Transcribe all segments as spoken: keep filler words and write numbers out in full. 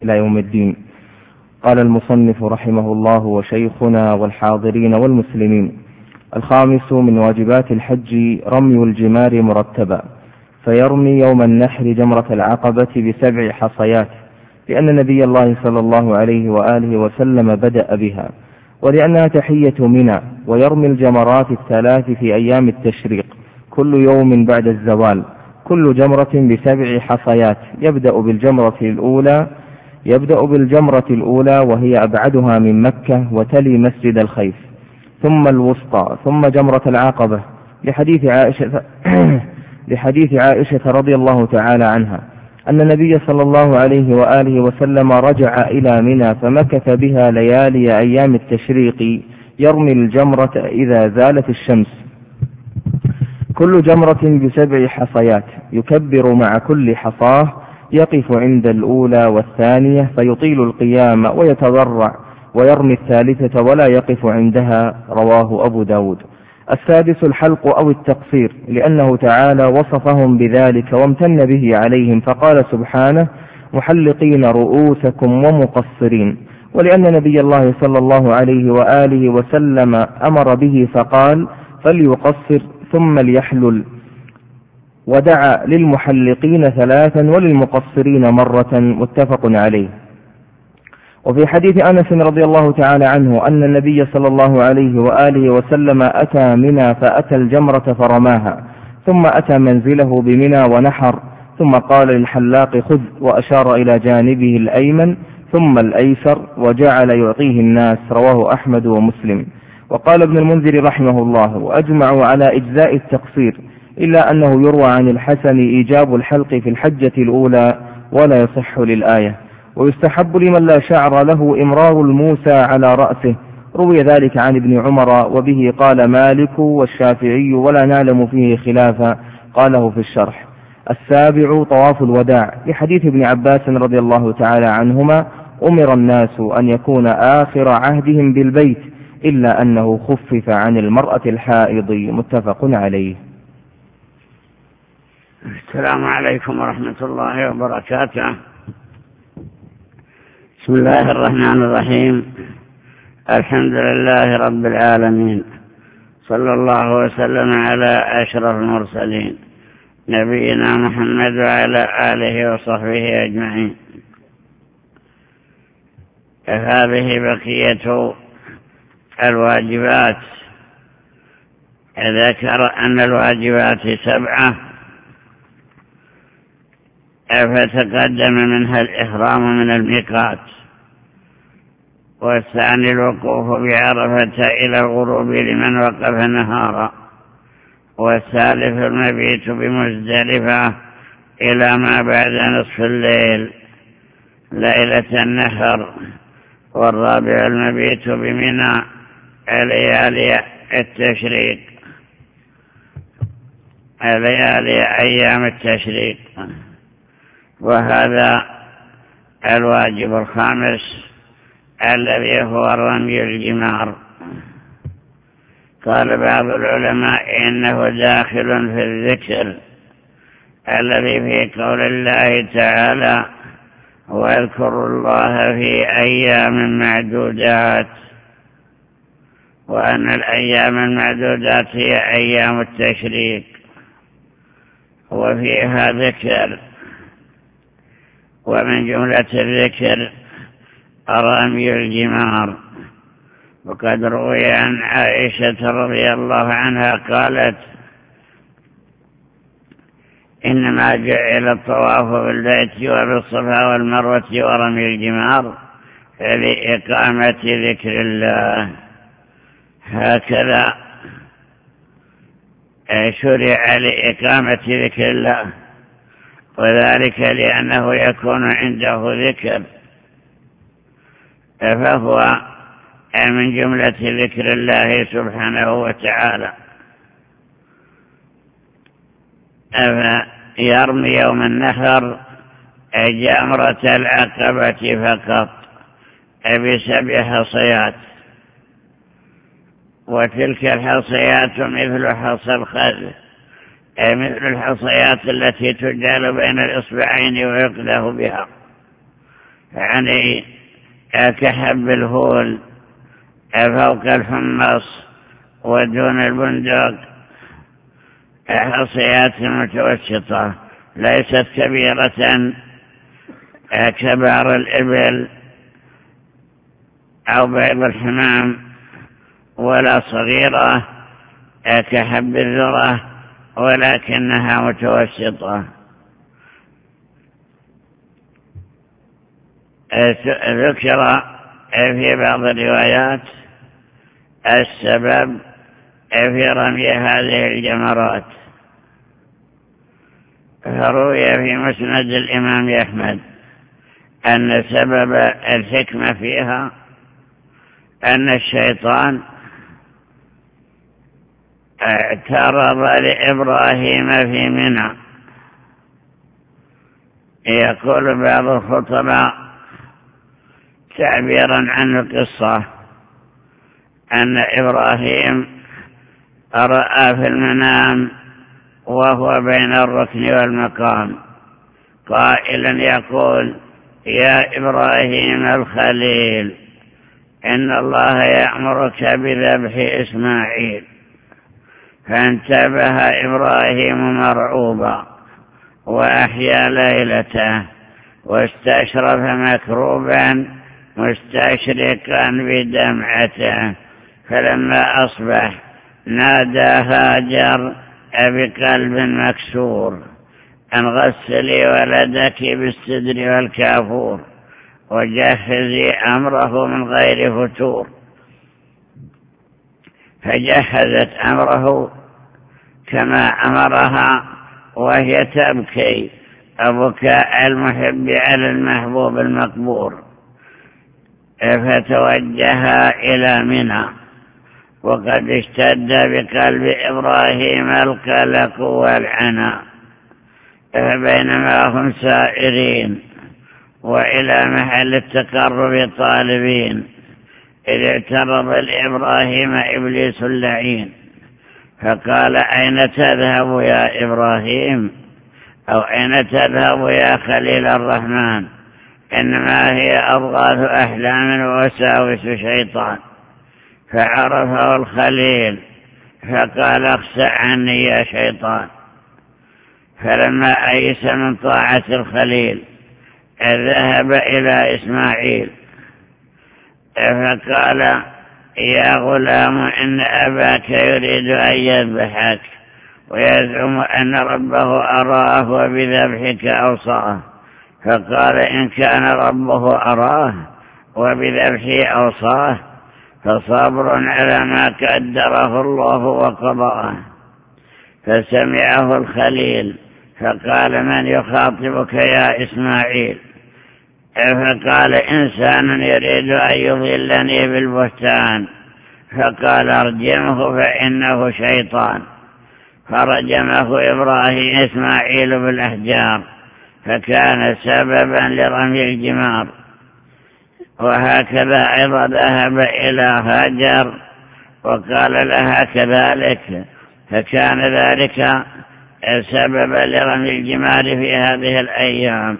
إلى يوم الدين. قال المصنف رحمه الله: وشيخنا والحاضرين والمسلمين. الخامس من واجبات الحج رمي الجمار مرتبا، فيرمي يوم النحر جمرة العقبة بسبع حصيات، لأن نبي الله صلى الله عليه وآله وسلم بدأ بها، ولأنها تحية منى، ويرمي الجمرات الثلاث في أيام التشريق كل يوم بعد الزوال، كل جمرة بسبع حصيات، يبدأ بالجمرة الأولى يبدأ بالجمرة الأولى وهي أبعدها من مكة وتلي مسجد الخيف، ثم الوسطى، ثم جمرة العقبة، لحديث عائشة لحديث عائشة رضي الله تعالى عنها أن النبي صلى الله عليه وآله وسلم رجع إلى منى فمكث بها ليالي أيام التشريق يرمي الجمرة إذا زالت الشمس، كل جمرة بسبع حصيات، يكبر مع كل حصاه، يقف عند الأولى والثانية فيطيل القيام ويتضرع، ويرمي الثالثة ولا يقف عندها. رواه أبو داود. السادس الحلق أو التقصير، لأنه تعالى وصفهم بذلك وامتن به عليهم، فقال سبحانه: محلقين رؤوسكم ومقصرين، ولأن نبي الله صلى الله عليه وآله وسلم أمر به فقال: فليقصر ثم ليحلل، ودعا للمحلقين ثلاثا وللمقصرين مرة، متفق عليه. وفي حديث أنس رضي الله تعالى عنه أن النبي صلى الله عليه وآله وسلم أتى منى فأتى الجمرة فرماها، ثم أتى منزله بمنى ونحر، ثم قال للحلاق: خذ، وأشار إلى جانبه الأيمن ثم الأيسر، وجعل يعطيه الناس. رواه أحمد ومسلم. وقال ابن المنذر رحمه الله: وأجمعوا على إجزاء التقصير، إلا أنه يروى عن الحسن إيجاب الحلق في الحجة الأولى، ولا يصح للآية. ويستحب لمن لا شعر له إمرار الموسى على رأسه، روي ذلك عن ابن عمر، وبه قال مالك والشافعي، ولا نعلم فيه خلافا، قاله في الشرح. السابع طواف الوداع، لحديث ابن عباس رضي الله تعالى عنهما: أمر الناس أن يكون آخر عهدهم بالبيت، إلا أنه خفف عن المرأة الحائض، متفق عليه. السلام عليكم ورحمة الله وبركاته. بسم الله الرحمن الرحيم. الحمد لله رب العالمين، صلى الله وسلم على أشرف المرسلين نبينا محمد وعلى آله وصحبه أجمعين. هذه بقية الواجبات. ذكر أن الواجبات سبعة، فتقدم منها الإحرام من الميقات، والثاني الوقوف بعرفة إلى الغروب لمن وقف نهارا، والثالث المبيت بمزدلفة إلى ما بعد نصف الليل ليلة النحر، والرابع المبيت بمنى ليالي التشريق ليالي أيام التشريق. وهذا الواجب الخامس الذي هو رمي الجمار. قال بعض العلماء إنه داخل في الذكر الذي في قول الله تعالى: واذكروا الله في أيام معدودات، وأن الأيام المعدودات هي أيام التشريق، وفيها ذكر. ومن جملة الذكر رمي الجمار. وقد روي عن عائشة رضي الله عنها قالت: إنما جعل الطواف بالبيت وبالصفا والمروة ورمي الجمار لإقامة ذكر الله. هكذا شرع لإقامة ذكر الله، وذلك لأنه يكون عنده ذكر، فهو من جملة ذكر الله سبحانه وتعالى. يرمي يوم النحر جمرة العقبة فقط بسبع حصيات، وتلك الحصيات مثل حصى الخذ، مثل الحصيات التي تجعل بين الإصبعين ويقذف بها، يعني كحب الهول فوق الحمص ودون البندق، حصيات متوسطة ليست كبيرة كبار الإبل أو بيض الحمام، ولا صغيرة كحب الذرة، ولكنها متوسطة. ذكر في بعض الروايات السبب في رمي هذه الجمرات، فروي في مسند الإمام أحمد أن سبب الحكمة فيها أن الشيطان اعترض لإبراهيم في منى. يقول بعض الخطباء تعبيرا عن القصة أن إبراهيم رأى في المنام وهو بين الركن والمقام قائلا يقول: يا إبراهيم الخليل، إن الله يأمرك بذبح إسماعيل. فانتبه إبراهيم مرعوبا وأحيا ليلته، واستشرف مكروبا مستشرقا بدمعته، فلما أصبح نادى هاجر بقلب مكسور أن غسلي ولدك بالسدر والكافور وجهزي أمره من غير فتور. فجهزت أمره كما أمرها وهي تبكي بكاء المحب على المحبوب المقبور، فتوجه إلى منى، وقد اشتد بقلب إبراهيم القلق والعناء. فبينما هم سائرين وإلى محل التقرب طالبين، إذ اعترض لإبراهيم إبليس اللعين فقال: أين تذهب يا إبراهيم؟ أو أين تذهب يا خليل الرحمن؟ إنما هي أضغاث أحلام ووساوس شيطان. فعرفه الخليل فقال: اخسأ عني يا شيطان. فلما أيس من طاعة الخليل ذهب إلى إسماعيل فقال: يا غلام، إن أباك يريد أن يذبحك ويزعم أن ربه أراه وبذبحك أوصاه. فقال: إن كان ربه أراه وبذبحه أوصاه فصبر على ما قدره الله وقضاه. فسمعه الخليل فقال: من يخاطبك يا إسماعيل؟ فقال: إنسان يريد أن يضلني بالبهتان. فقال: ارجمه فإنه شيطان. فرجمه إبراهيم إسماعيل بالأحجار، فكان سببا لرمي الجمار. وهكذا أيضا ذهب إلى هاجر وقال لها كذلك، فكان ذلك سببا لرمي الجمار في هذه الأيام.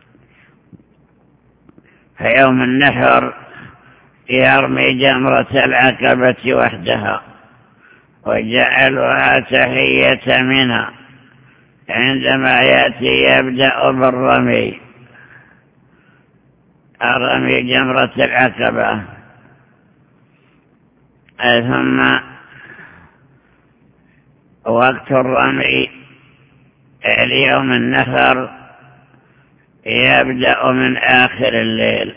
في يوم النحر يرمي جمرة العقبة وحدها، وجعلها تحية منها. عندما يأتي يبدأ بالرمي، الرمي جمرة العقبة، ثم وقت الرمي اليوم النحر يبدأ من آخر الليل،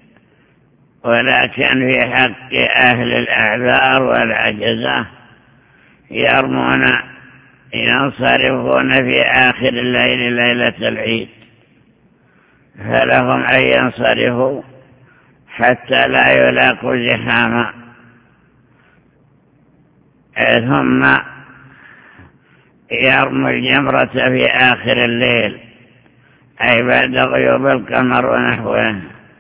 ولكن في حق أهل الأعذار والعجزة يرمون ينصرفون في آخر الليل ليلة العيد، فلهم أن ينصرفوا حتى لا يلاقوا زحاما. ثم يرموا الجمرة في آخر الليل، أي بعد غيوب القمر ونحوه.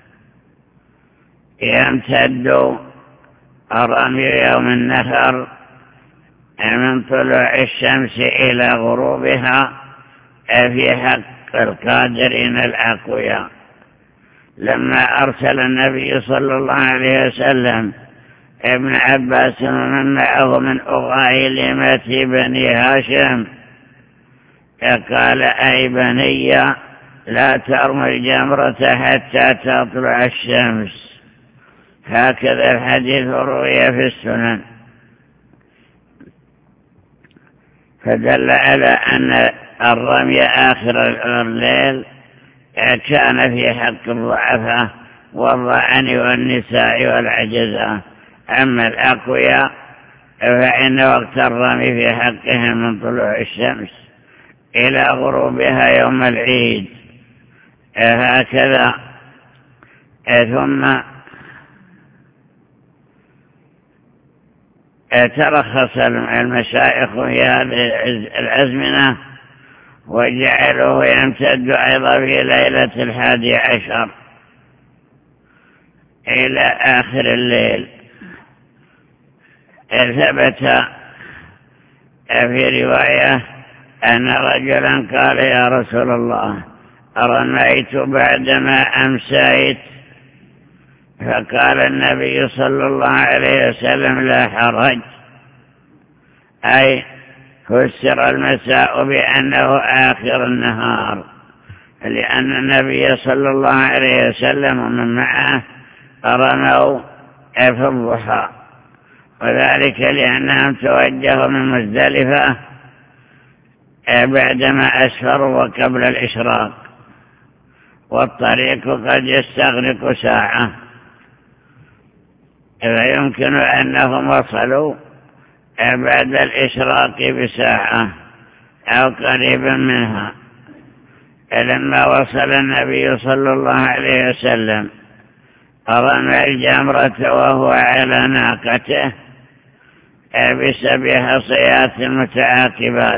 يمتد الرمي يوم النحر من طلوع الشمس إلى غروبها في حق القادرين الأقوياء. لما أرسل النبي صلى الله عليه وسلم ابن عباس ومن معه من أغايلمة بني هاشم قال أي بني لا ترموا الجمرة حتى تطلع الشمس. هكذا الحديث روي في السنن، فدل على أن الرمي آخر الليل كان في حق الضعفاء والضعن والنساء والعجزة. أما الأقوياء فإن وقت الرمي في حقهم من طلوع الشمس إلى غروبها يوم العيد. هكذا ثم ترخص المشايخ في هذه الأزمنة وجعلوه يمتد أيضا في ليلة الحادي عشر إلى آخر الليل. ثبت في رواية أن رجلا قال يا رسول الله رميت بعدما أمسيت، فقال النبي صلى الله عليه وسلم لا حرج، أي فسر المساء بأنه آخر النهار، لأن النبي صلى الله عليه وسلم ومن معه رموا في الضحى، وذلك لأنهم توجهوا من مزدلفة بعدما أسفروا وقبل الإشراق، والطريق قد يستغرق ساعة، فيمكن أنهم وصلوا بعد الإشراق بساعة أو قريبا منها. لما وصل النبي صلى الله عليه وسلم رمى الجمرة وهو على ناقته بسبع حصيات متعاقبات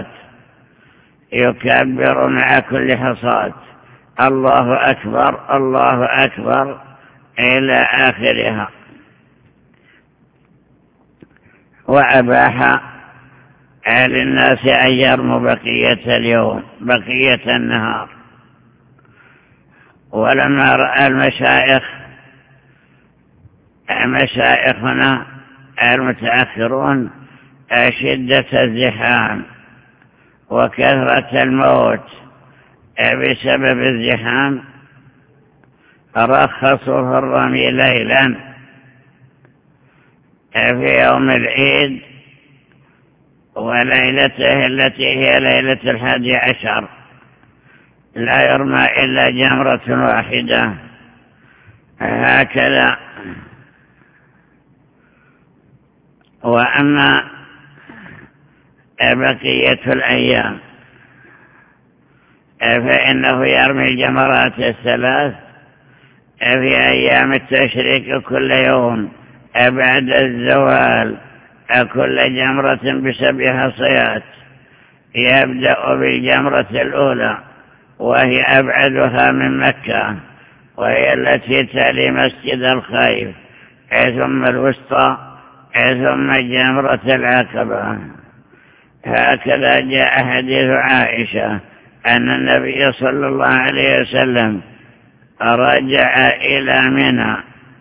يكبر مع كل حصاة الله أكبر الله أكبر إلى آخرها. وأباح للناس أن يرموا بقية اليوم بقية النهار. ولما رأى المشايخ مشايخنا المتأخرون شدة الزحام وكثرة الموت بسبب الزحام، رخصوا في الرمي ليلا في يوم العيد وليلته التي هي ليلة الحادي عشر، لا يرمى إلا جمرة واحدة. هكذا. وأما بقية الأيام فإنه يرمي الجمرات الثلاث في أيام التشريق كل يوم بعد الزوال، كل جمرة بسبع حصيات. يبدأ بالجمرة الأولى وهي أبعدها من مكة، وهي التي تلي مسجد الخيف، ثم الوسطى، ثم جمرة العقبة. هكذا جاء حديث عائشة أن النبي صلى الله عليه وسلم رجع إلى منى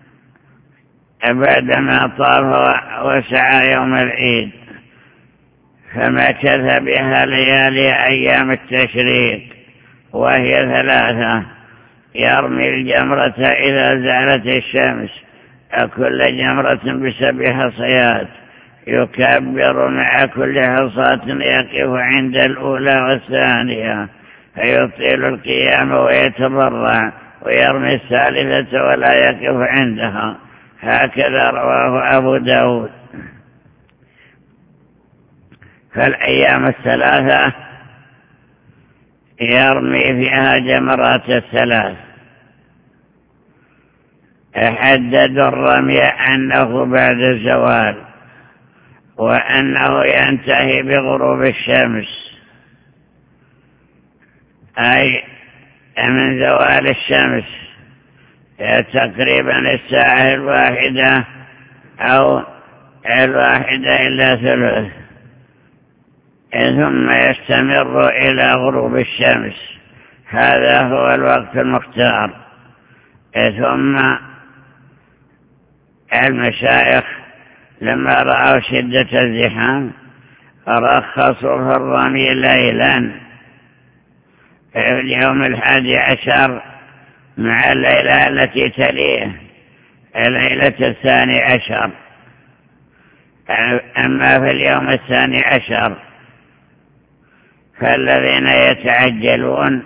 بعدما طاف وسعى يوم العيد، فمكث بها ليالي أيام التشريق وهي ثلاثة. يرمي الجمرة إذا زالت الشمس، كل جمرة بسبع حصيات، يكبر مع كل حصاة يقف عند الأولى والثانية، فيطيل القيام ويتضرع، ويرمي الثالثة ولا يقف عندها. هكذا رواه أبو داود. فالأيام الثلاثة يرمي فيها جمرات الثلاث. حدد الرمي أنه بعد الزوال، وأنه ينتهي بغروب الشمس، أي من زوال الشمس تقريبا الساعة الواحدة أو الواحدة إلا ثلث، ثم يستمر إلى غروب الشمس. هذا هو الوقت المختار. ثم المشايخ لما رأوا شدة الزحام رخصوا في الرمي ليلا في اليوم الحادي عشر مع الليلة التي تليه الليلة الثاني عشر. أما في اليوم الثاني عشر فالذين يتعجلون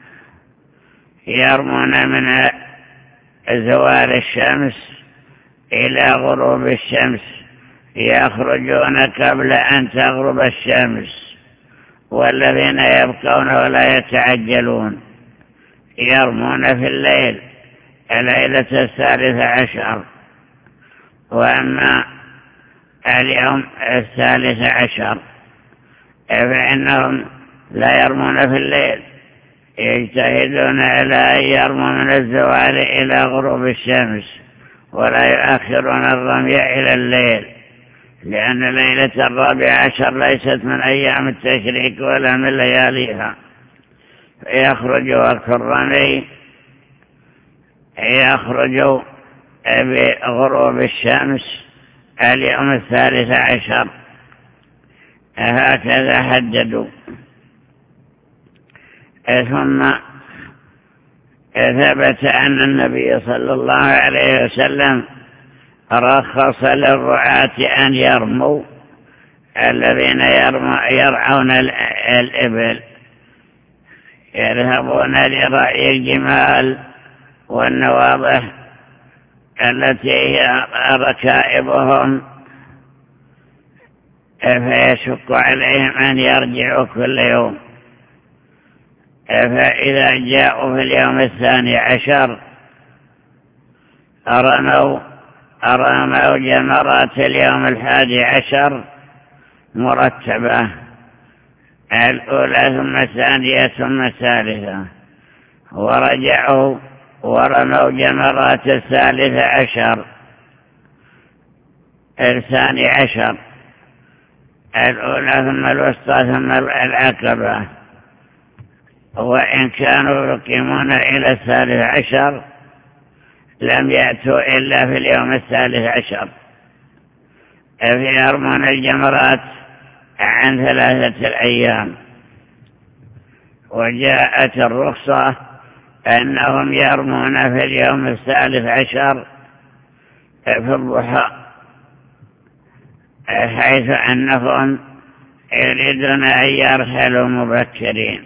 يرمون من زوال الشمس إلى غروب الشمس، يخرجون قبل أن تغرب الشمس، والذين يبقون ولا يتعجلون يرمون في الليل الليلة الثالثة عشر. وأما اليوم الثالث عشر فإنهم لا يرمون في الليل، يجتهدون على أن يرموا من الزوال إلى غروب الشمس ولا يؤخرون الرمي إلى الليل، لأن ليلة الرابع عشر ليست من أيام التشريك ولا من لياليها. يخرج وقت الرمي يخرج بغروب الشمس اليوم الثالث عشر، هكذا حددوا. ثم ثبت أن النبي صلى الله عليه وسلم رخص للرعاة أن يرموا، الذين يرعون الإبل يذهبون لرعي الجمال والنواضح التي هي ركائبهم، فيشق عليهم أن يرجعوا كل يوم. فإذا جاءوا في اليوم الثاني عشر رموا رموا جمرات اليوم الحادي عشر مرتبة، الأولى ثم الثانية ثم الثالثة، ورجعوا ورموا جمرات الثالث عشر الثاني عشر، الأولى ثم الوسطى ثم العقبة. وإن كانوا يقيمون إلى الثالث عشر لم يأتوا إلا في اليوم الثالث عشر، فيرمون الجمرات عن ثلاثة الأيام. وجاءت الرخصة أنهم يرمون في اليوم الثالث عشر في الضحى، حيث أنهم يريدون أن يرحلوا مبكرين،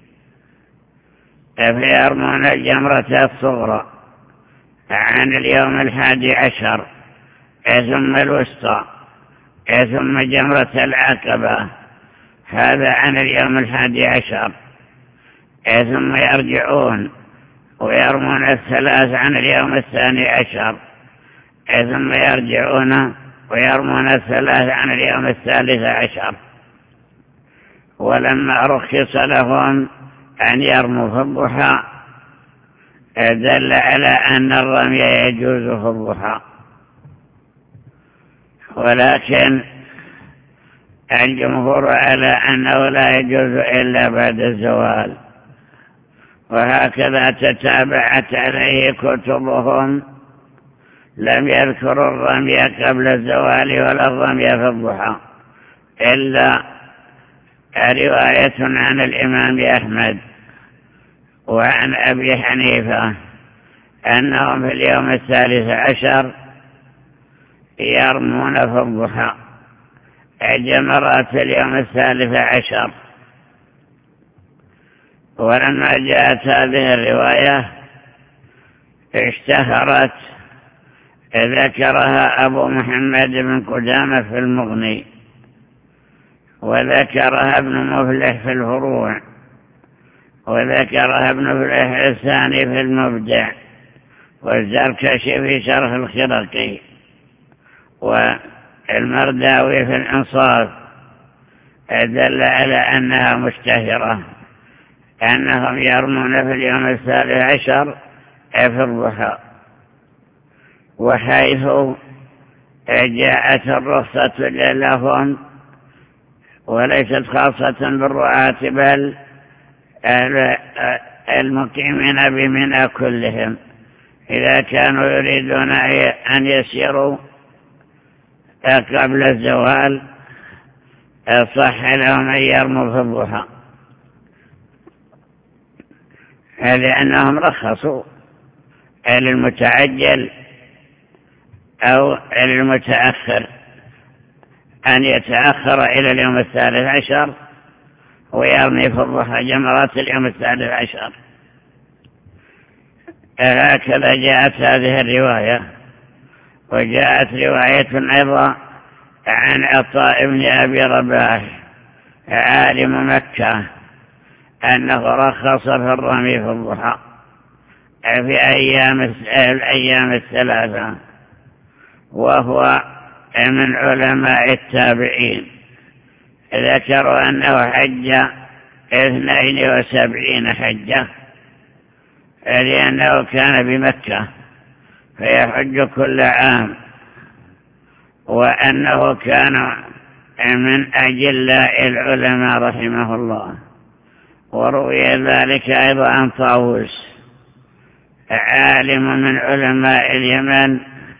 فيرمون الجمرة الصغرى عن اليوم الحادي عشر، ثم الوسطى، ثم جمرة العقبة، هذا عن اليوم الحادي عشر، ثم يرجعون ويرمون الثلاث عن اليوم الثاني عشر، ثم يرجعون ويرمون الثلاث عن اليوم الثالث عشر. ولما رخص لهم أن يرموا في الضحى دل على أن الرمي يجوز في الضحى، ولكن الجمهور على أنه لا يجوز إلا بعد الزوال، وهكذا تتابعت عليه كتبهم، لم يذكروا الرمي قبل الزوال ولا الرمي في الضحى، إلا رواية عن الإمام أحمد وعن أبي حنيفة أنهم في اليوم الثالث عشر يرمون في الضحى جمرات اليوم الثالث عشر. ولما جاءت هذه الرواية اشتهرت، ذكرها أبو محمد بن قدامة في المغني، وذكرها ابن مفلح في الفروع، وذكرها ابن مفلح الثاني في المبدع، والزركشي في شرح الخرقي، والمرداوي في الإنصاف، دل على أنها مشتهرة، أنهم يرمون في اليوم الثالث عشر في الضحى. وحيث جاءت الرخصة لهم وليست خاصة بالرعاة بل المقيمين بمنى كلهم، إذا كانوا يريدون أن يسيروا قبل الزوال صح لهم أن يرموا في الضحى، لأنهم رخصوا للمتعجل أو للمتأخر أن يتأخر إلى اليوم الثالث عشر ويرمي في الضحى جمرات اليوم الثالث عشر. هكذا جاءت هذه الرواية. وجاءت رواية أيضا عن عطاء بن أبي رباح عالم مكة أنه رخص في الرمي في الضحى في أيام الأيام الثلاثة، وهو من علماء التابعين. ذكروا أنه حج اثنين وسبعين حجة، لأنه كان بمكة فيحج كل عام، وأنه كان من أجلاء العلماء رحمه الله. وروي ذلك أيضا عن طاووس عالم من علماء اليمن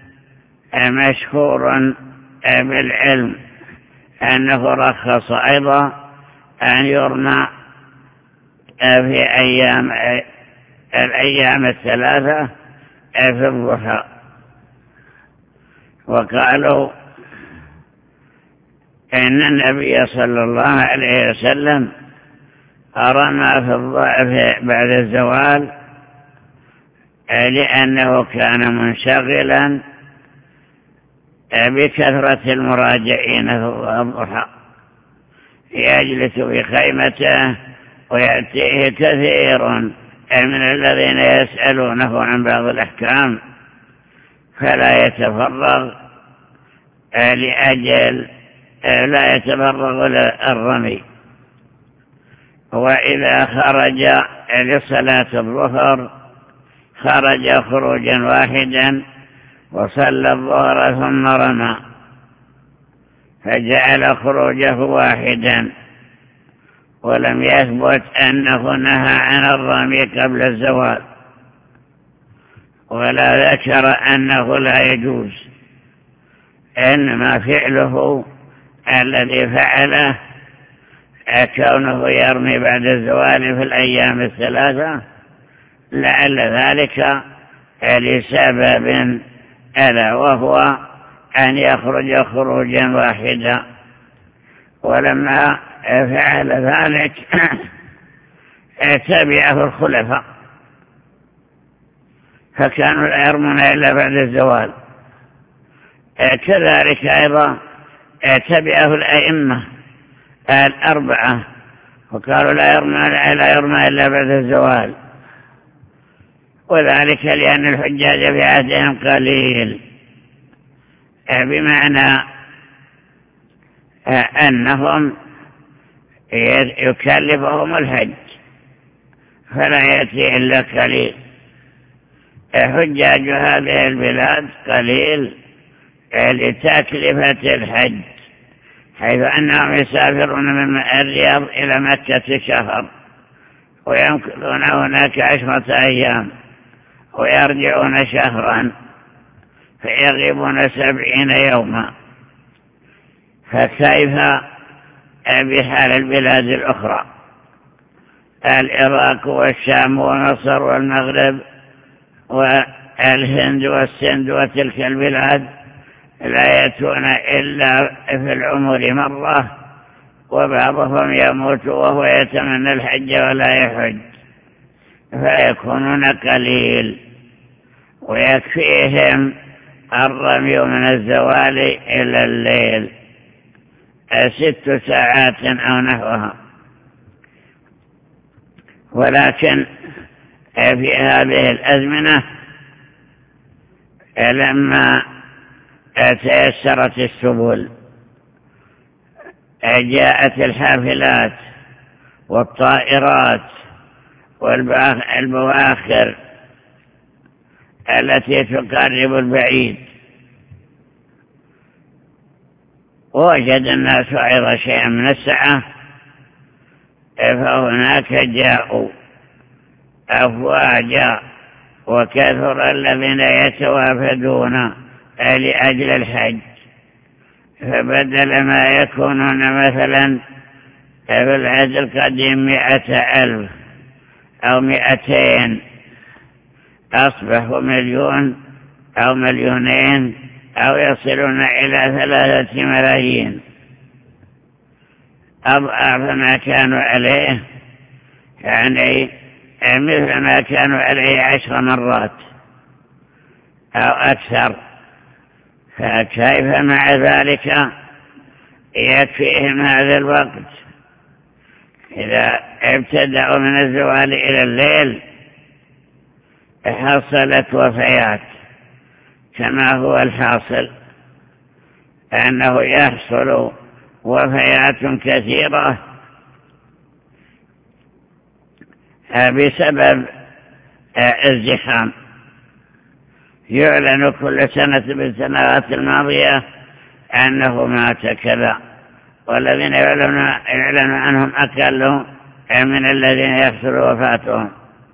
مشهور بالعلم أنه رخص أيضا أن يرمى في أيام الأيام الثلاثة في الضحى. وقالوا إن النبي صلى الله عليه وسلم رمى في الضحى بعد الزوال لأنه كان منشغلا بكثرة المراجعين في الضحى، يجلس في خيمته ويأتيه كثير من الذين يسألونه عن بعض الأحكام، فلا يتفرغ لأجل لا يتفرغ للرمي. وإذا خرج لصلاة الظهر خرج خروجا واحدا وصلى الظهر ثم رمى، فجعل خروجه واحدا، ولم يثبت أنه نهى عن الرمي قبل الزوال، ولا ذكر أنه لا يجوز، إنما فعله الذي فعله كونه يرمي بعد الزوال في الأيام الثلاثة، لعل ذلك لسبب ألا وهو أن يخرج خروجا واحدا. ولما فعل ذلك تبعه الخلفاء فكانوا لا يرمون إلا بعد الزوال. كذلك أيضا تبعه الأئمة الأربعة وقالوا لا يرمى لا يرمى إلا بعد الزوال، وذلك لأن الحجاج في عهدهم قليل، بمعنى أنهم يكلفهم الحج فلا يأتي إلا قليل. حجاج هذه البلاد قليل لتكلفة الحج، حيث أنهم يسافرون من الرياض إلى مكة شهر ويمكثون هناك عشرة أيام ويرجعون شهرا فيغيبون سبعين يوما، فكيف بحال البلاد الأخرى؟ العراق والشام ومصر والمغرب والهند والسند وتلك البلاد لا يأتون إلا في العمر مرة، وبعضهم يموت وهو يتمنى الحج ولا يحج، فيكونون قليل ويكفيهم الرمي من الزوال إلى الليل ست ساعات أو نحوها. ولكن في هذه الأزمنة لما تيسرت السبل جاءت الحافلات والطائرات والبواخر التي تقرب البعيد، ووجد الناس أيضا شيئا من السعة، فهناك جاءوا أفواجا وكثر الذين يتوافدون لأجل الحج، فبدل ما يكونون مثلا في العهد القديم مئة ألف أو مئتين أصبحوا مليون أو مليونين أو يصلون إلى ثلاثة ملايين، أضعاف ما كانوا عليه، يعني مثل ما كانوا عليه عشر مرات أو أكثر. فكيف مع ذلك يكفيهم هذا الوقت؟ إذا ابتدأوا من الزوال إلى الليل حصلت وفيات، كما هو الحاصل أنه يحصل وفيات كثيرة بسبب الزحام. يعلن كل سنة بالسنوات الماضية أنه مات كذا، والذين يعلن عنهم أقل من الذين يحصل وفاتهم.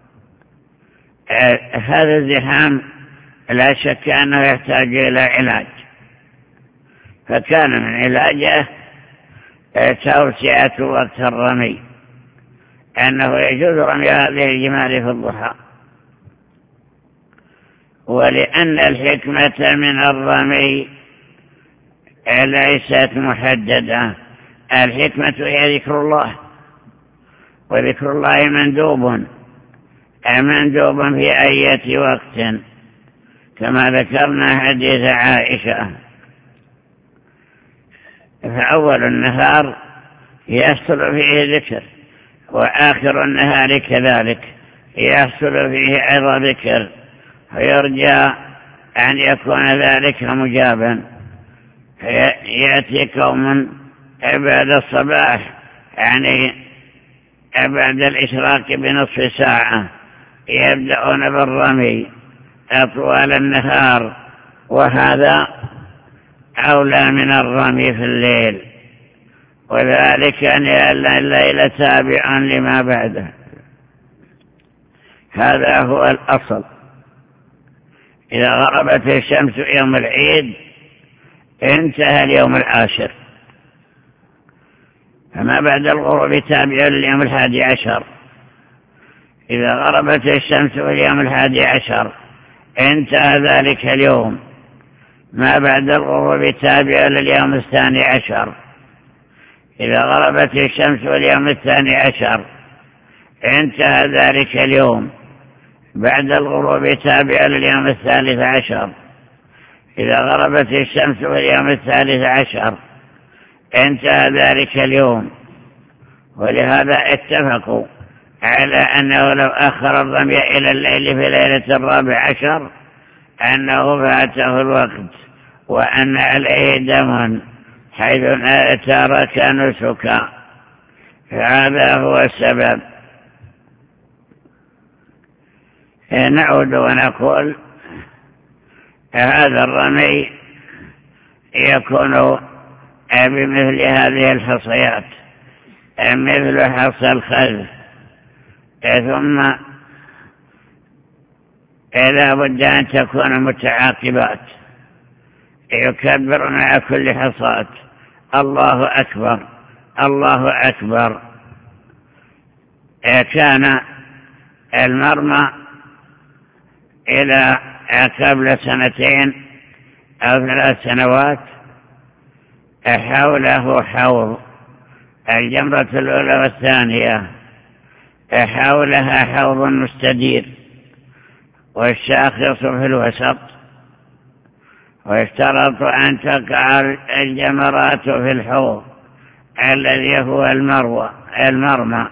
هذا الزحام لا شك أنه يحتاج إلى علاج، فكان من علاجه توسعة وقت الرمي، أنه يجوز رمي هذه الجمال في الضحى. ولأن الحكمة من الرمي ليست محددة، الحكمة هي ذكر الله، وذكر الله مندوب مندوب في أي وقت، كما ذكرنا حديث عائشة. فأول النهار يحصل فيه ذكر، وآخر النهار كذلك يحصل فيه أيضا ذكر، ويرجى أن يكون ذلك مجابا. يأتي قوم بعد الصباح، يعني بعد الإشراق بنصف ساعة، يبدأون بالرمي طوال النهار، وهذا أولى من الرمي في الليل، وذلك أن الليل تابع لما بعده. هذا هو الأصل. إذا غربت الشمس يوم العيد انتهى اليوم العاشر، فما بعد الغروب تابع لليوم الحادي عشر. إذا غربت الشمس في اليوم الحادي عشر انتهى ذلك اليوم، ما بعد الغروب تابع لليوم الثاني عشر. إذا غربت الشمس في اليوم الثاني عشر انتهى ذلك اليوم، بعد الغروب تابع لليوم الثالث عشر. إذا غربت الشمس في اليوم الثالث عشر انتهى ذلك اليوم. ولهذا اتفقوا على أنه لو أخر الرمي إلى الليل في ليلة الرابع عشر أنه فاته الوقت، وأن عليه دم حيث ترك نسكا. فهذا هو السبب. نعود ونقول هذا الرمي يكون بمثل هذه الحصيات، مثل حصى الخذ، ثم لا بد أن تكون متعاقبات، يكبر مع كل حصاة الله أكبر الله أكبر. كان المرمى إلى قبل سنتين أو ثلاث سنوات حوله حوض، الجمرة الأولى والثانية حولها حوض مستدير والشاخص في الوسط، ويشترط أن تقع الجمرات في الحوض الذي هو المروى المرمى.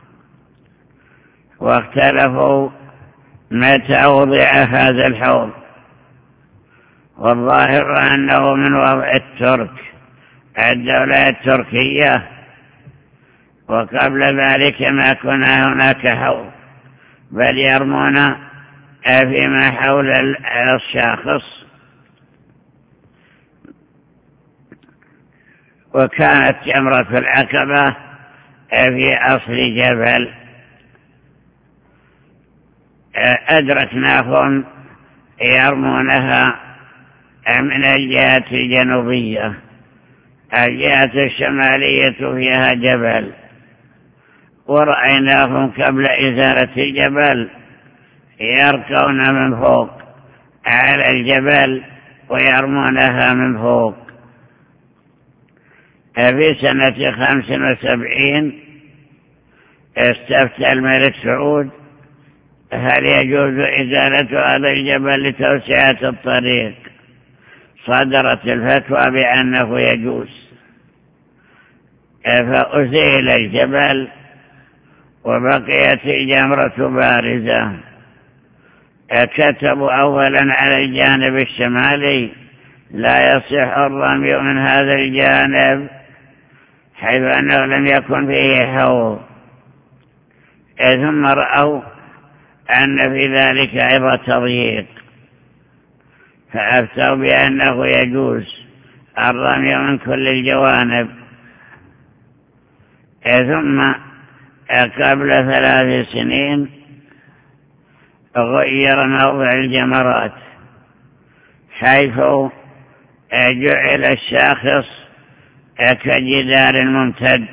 واختلفوا متى وضع هذا الحوض، والظاهر أنه من وضع الترك، الدولة التركية، وقبل ذلك ما كنا هناك حوض، بل يرمون فيما حول الشاخص. وكانت جمرة العقبة في أصل جبل، أدركناهم يرمونها من الجهة الجنوبية. الجهة الشمالية فيها جبل، ورأيناهم قبل إزالة الجبل يركون من فوق على الجبل ويرمونها من فوق. في سنة خمس وسبعين استفتى الملك سعود هل يجوز إزالة هذا الجبل لتوسعة الطريق. صدرت الفتوى بأنه يجوز، فأزيل الجبل وبقيت الجمرة بارزة. كتبوا أولا على الجانب الشمالي لا يصح الرمي من هذا الجانب حيث أنه لم يكن فيه حوض، ثم رأوا أن في ذلك عبرة تضييق فأفتوا بأنه يجوز الرمي من كل الجوانب. ثم قبل ثلاث سنين غير موضع الجمرات حيث جعل الشاخص كجدار ممتد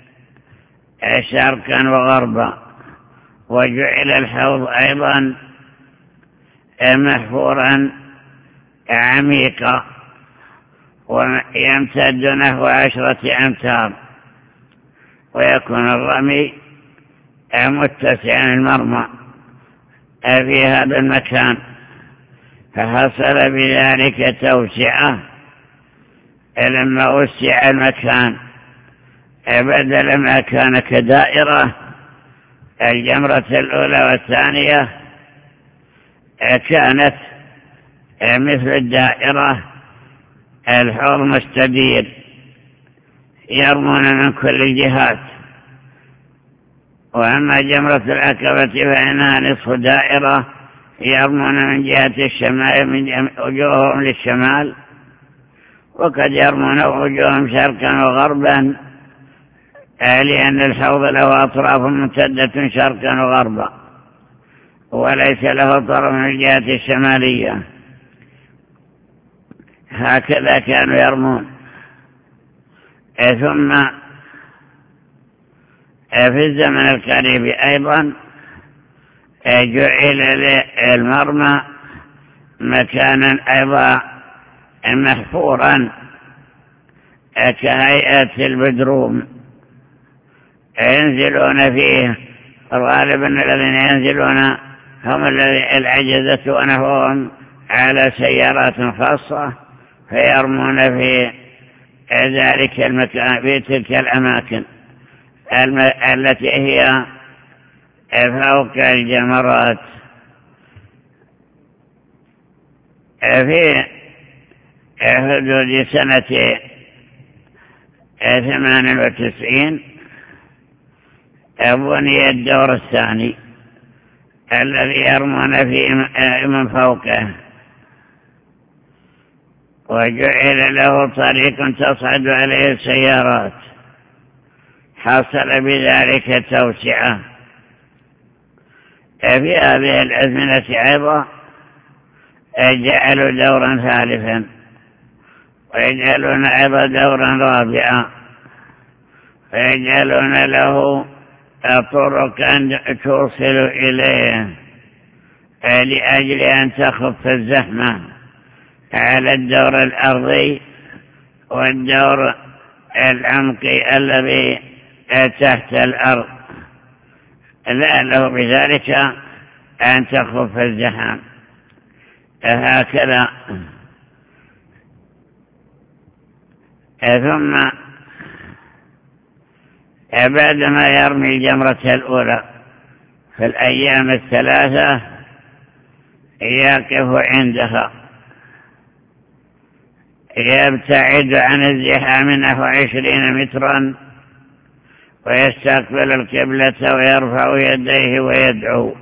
شرقا وغربا، وجعل الحوض أيضا محفورا عميقا ويمتد نحو عشرة أمتار، ويكون الرمي متسعا المرمى في هذا المكان. فحصل بذلك توسعة لما وسع المكان، بدل ما كان كدائرة الجمرة الأولى والثانية كانت مثل الدائرة، الحوض مستدير يرمون من كل الجهات. وأما جمرة العقبة فإنها نصف دائرة يرمون من جهة الشمال، من وجوههم للشمال، وقد يرمون وجوههم شرقا وغربا، لأن الحوض له أطراف ممتدة شرقا وغربا وليس له طرف من الجهة الشمالية. هكذا كانوا يرمون. ثم في الزمن القريب أيضا جعل للمرمى مكانا أيضا محفورا كهيئة البدروم ينزلون فيه. غالبا الذين ينزلون هم العجزة ونحوهم على سيارات خاصة، فيرمون في ذلك المكان في تلك الأماكن التي هي فوق الجمرات. في حدود سنة ثمان وتسعين بني الدور الثاني الذي يرمون فيه من فوقه، وجعل له طريق تصعد عليه السيارات. حصل بذلك توسعة. في هذه الأزمنة أيضا جعلوا دورا ثالثا، ويجعلون أيضا دورا رابعا، ويجعلون له طرقا توصل إليه لأجل أن تخف الزحمة على الدور الأرضي والدور العمقي الذي تحت الأرض، لعله بذلك أن تخف الزحام. هكذا. ثم بعدما يرمي الجمرة الأولى في الأيام الثلاثة يقف عندها، يبتعد عن الزحام نحو عشرين مترا، ويستقبل القبلة ويرفع يديه ويدعو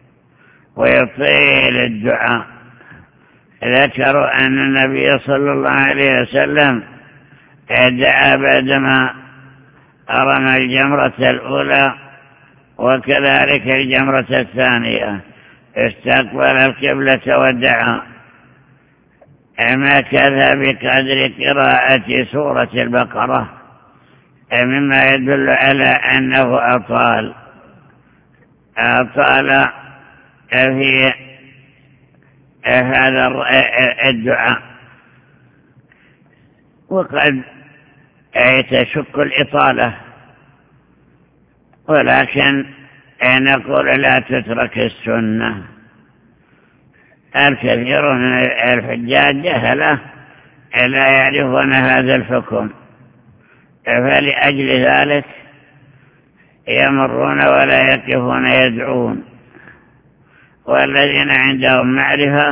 ويطيل الدعاء. ذكروا أن النبي صلى الله عليه وسلم دعا بعدما رمى الجمرة الأولى وكذلك الجمرة الثانية، استقبل القبلة ودعا، مكث بقدر قراءة سورة البقرة، مما يدل على أنه أطال أطال في هذا الدعاء. وقد تشك الإطالة، ولكن نقول لا تترك السنة. الكثير من الحجاج جهلة لا يعرفون هذا الحكم، فلأجل ذلك يمرون ولا يقفون يدعون، والذين عندهم معرفة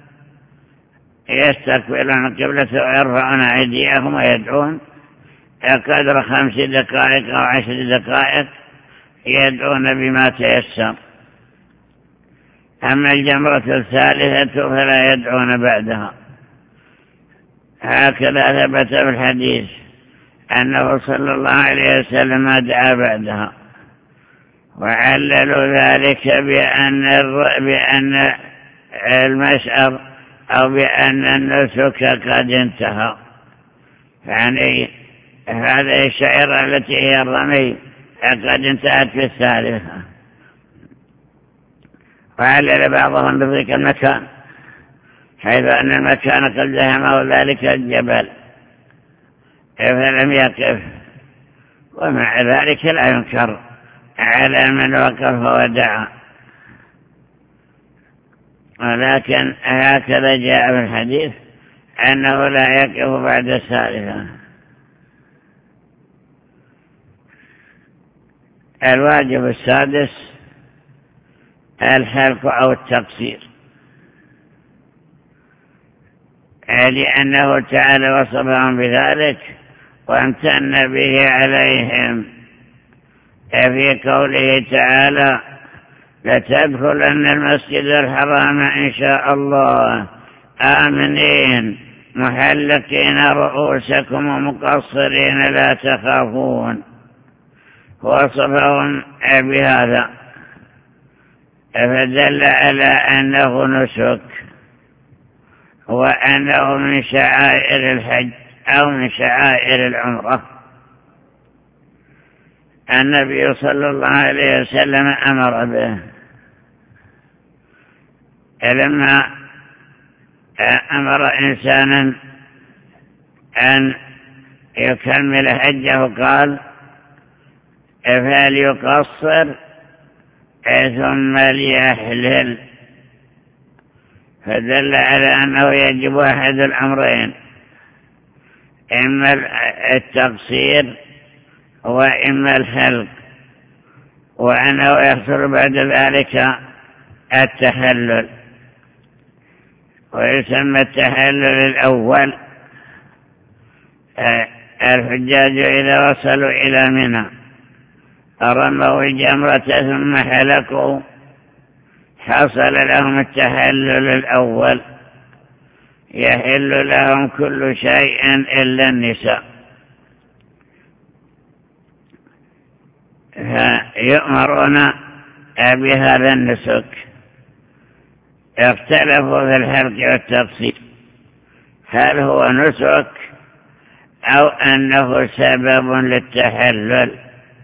يستقبلون القبلة ويرفعون أيديهم ويدعون قدر خمس دقائق أو عشر دقائق، يدعون بما تيسر. أما الجمرة الثالثة فلا يدعون بعدها. هكذا ثبت في الحديث أنه صلى الله عليه وسلم دعا بعدها، وعللوا ذلك بأن بأن المشعر أو بأن النسك قد انتهى. يعني هذه الشعيرة التي هي الرمي قد انتهت في الثالثة. وعلل بعضهم بضيق المكان، حيث أن المكان قد زهمه ذلك الجبل فلم يقف، ومع ذلك لا ينكر على من وقف ودعا. ولكن هكذا جاء في الحديث أنه لا يقف بعد الثالثة. الواجب السادس الحلق أو التقصير، لأنه تعالى وصفهم بذلك وامتن به عليهم في قوله تعالى: لتدخلن المسجد الحرام إن شاء الله آمنين محلقين رؤوسكم ومقصرين لا تخافون. وصفهم بهذا فدل على أنه نسك، وأنه من شعائر الحج أو من شعائر العمرة. النبي صلى الله عليه وسلم أمر به لما أمر إنسانا أن يكمل حجه قال: فليقصر ثم ليحلل. فدل على أنه يجب أحد الأمرين: إما التقصير وإما الحلق، وأنه يحصل بعد ذلك التحلل. ويسمى التحلل الأول الحجاج إذا وصلوا إلى منى رموا الجمرة ثم حلقوا، حصل لهم التحلل الأول، يحل لهم كل شيء إلا النساء. فيؤمرون بهذا النسك. اختلفوا في الحلق والتقصير، هل هو نسك أو أنه سبب للتحلل؟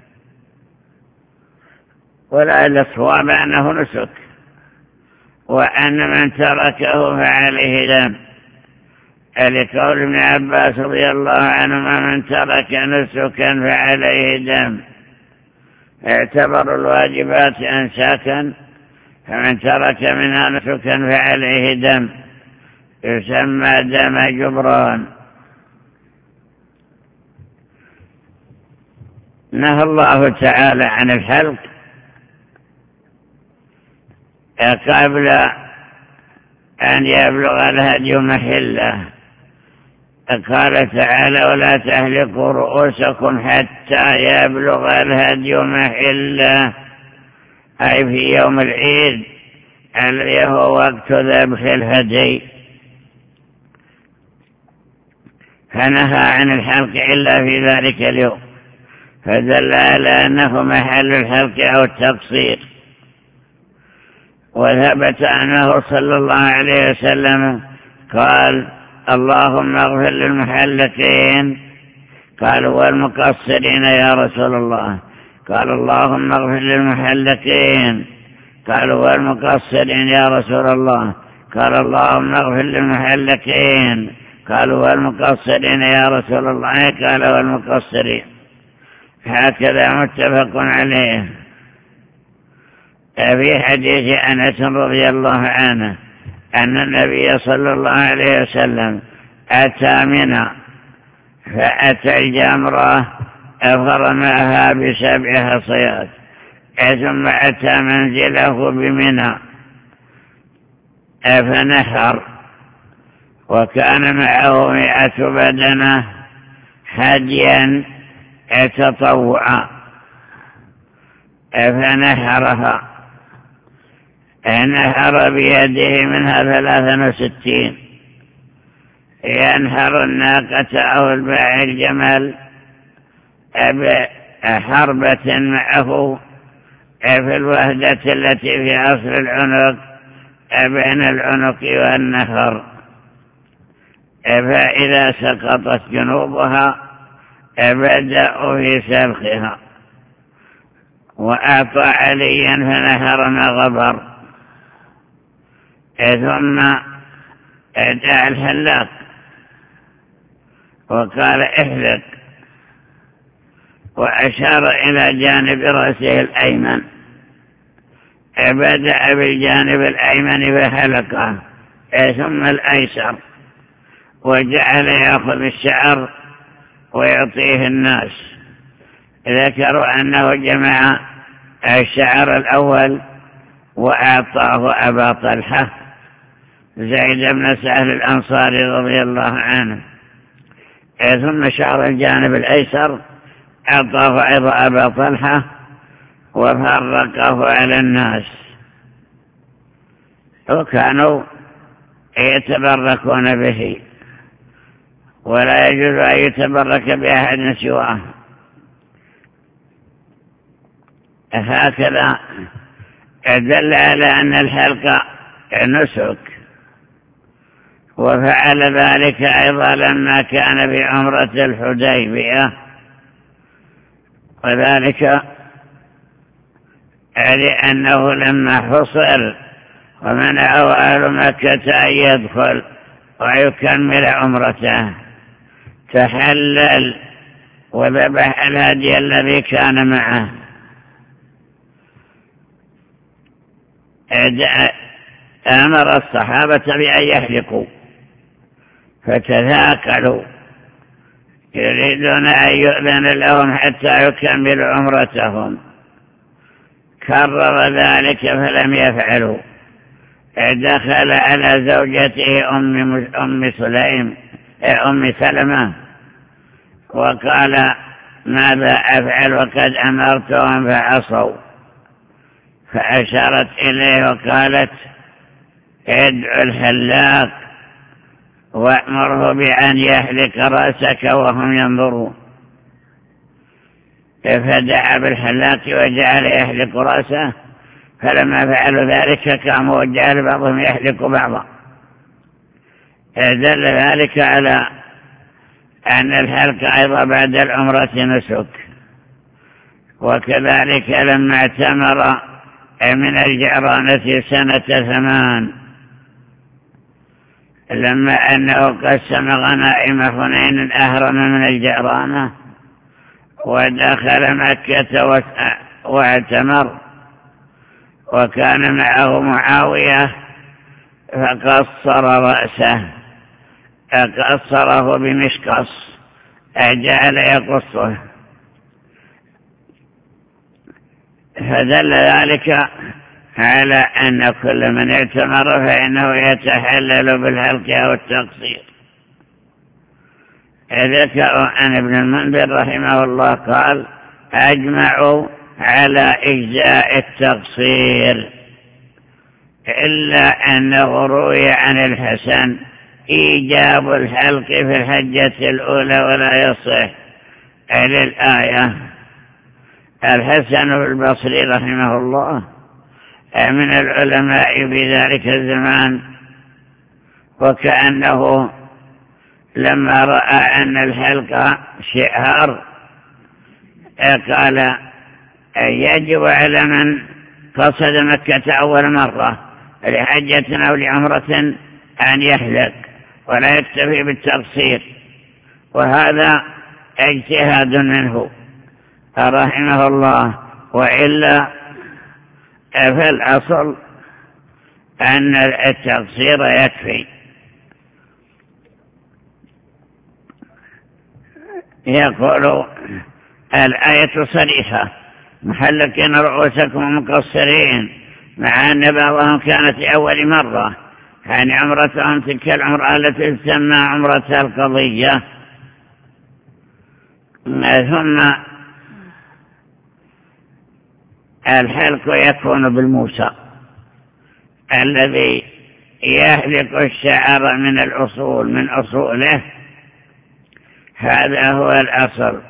ولا الصواب أنه نسك، وأن من تركه فعليه دم، لقول ابن عباس رضي الله عنهما: من ترك نسكا فعليه دم. اعتبروا الواجبات أنساكا، فمن ترك منها نسكا فعليه دم، يسمى دم جبران. نهى الله تعالى عن الحلق قبل أن يبلغ الهدي محله. قال تعالى: ولا تحلقوا رؤوسكم حتى يبلغ الهدي محله، أي في يوم العيد الذي هو وقت ذبح الهدي. فنهى عن الحلق إلا في ذلك اليوم، فدل على أنه محل الحلق أو التقصير. وثبت أنه صلى الله عليه وسلم قال اللهم اغفر للمحلقين، قالوا والمقصرين يا رسول الله؟ قال اللهم اغفر للمحلقين، قالوا والمقصرين يا رسول الله؟ قال اللهم اغفر للمحلقين، قالوا والمقصرين يا رسول الله؟ قال والمقصرين. هكذا متفق عليه. في حديث أنس رضي الله عنه أن النبي صلى الله عليه وسلم أتى منى فأتى الجمرة فرماها بسبع حصيات، ثم أتى منزله بمنى فنحر، وكان معه مئة بدنة هديا تطوعا فنحرها، نحر بيده منها ثلاثا وستين، ينحر الناقة أو الباع الجمل بحربة معه في الوهدة التي في أصل العنق بين العنق والنحر، فإذا سقطت جنوبها بدأوا في سلخها. وأعطى عليا فنحر ما غبر، ثم دعا الحلاق وقال احلق، وأشار إلى جانب رأسه الأيمن، بدأ بالجانب الأيمن فحلقه، ثم الأيسر، وجعل يأخذ الشعر ويعطيه الناس. ذكروا أنه جمع الشعر الأول وأعطاه أبا طلحة زيد بن سهل الأنصاري رضي الله عنه، ثم شعر الجانب الأيسر أعطاه أيضا أبا طلحة وفرقه على الناس، وكانوا يتبركون به، ولا يجوز أن يتبرك بأحد سواه. هكذا دل على أن الحلق نسك، وفعل ذلك أيضا لما كان في عمرة الحديبية، وذلك لأنه لما حصر ومنعه أهل مكة أن يدخل ويكمل عمرته تحلل وذبح الهدي الذي كان معه. أمر الصحابة بأن يحلقوا فتثاقلوا يريدون أن يؤذن لهم حتى يكملوا عمرتهم، كرر ذلك فلم يفعلوا. دخل على زوجته أم, أم سليم أم سلمة وقال ماذا أفعل وقد أمرتهم فعصوا؟ فأشارت إليه وقالت ادعو الحلاق وأمره بأن يحلق رأسك وهم ينظرون. فدعا بالحلاق وجعل يحلق رأسه، فلما فعلوا ذلك قاموا وجعل بعضهم يحلق بعضا. دل ذلك على أن الحلق أيضا بعد العمرة نسك. وكذلك لما اعتمر من الجعرانة سنة ثمان، لما أنه قسم غنائم حنين أهرم من الجعرانة ودخل مكة واعتمر، وكان معه معاوية فقصر رأسه، قصره بمشقص، جعل يقصه، فدل ذلك على أن كل من اعتمر فإنه يتحلل بالحلق أو التقصير. ذكر عن ابن المنذر رحمه الله قال أجمعوا على إجزاء التقصير، إلا أنه روي عن الحسن إيجاب الحلق في الحجة الأولى ولا يصح للآية. الحسن البصري رحمه الله من العلماء في ذلك الزمان، وكأنه لما رأى أن الحلق شعار قال يجب على من قصد مكة أول مرة لحجة أو لعمرة أن يحلق ولا يكتفي بالتقصير، وهذا اجتهاد منه رحمه الله، وإلا فالأصل أن التقصير يكفي. يقول الآية صريحة محلقين رؤوسكم مقصرين، مع أن بعضهم كانت أول مرة، يعني عمرتهم تلك العمرة التي تسمى عمرة القضية. ثم الحلق يكون بالموسى الذي يحلق الشعر من الأصول من أصوله، هذا هو الأصل.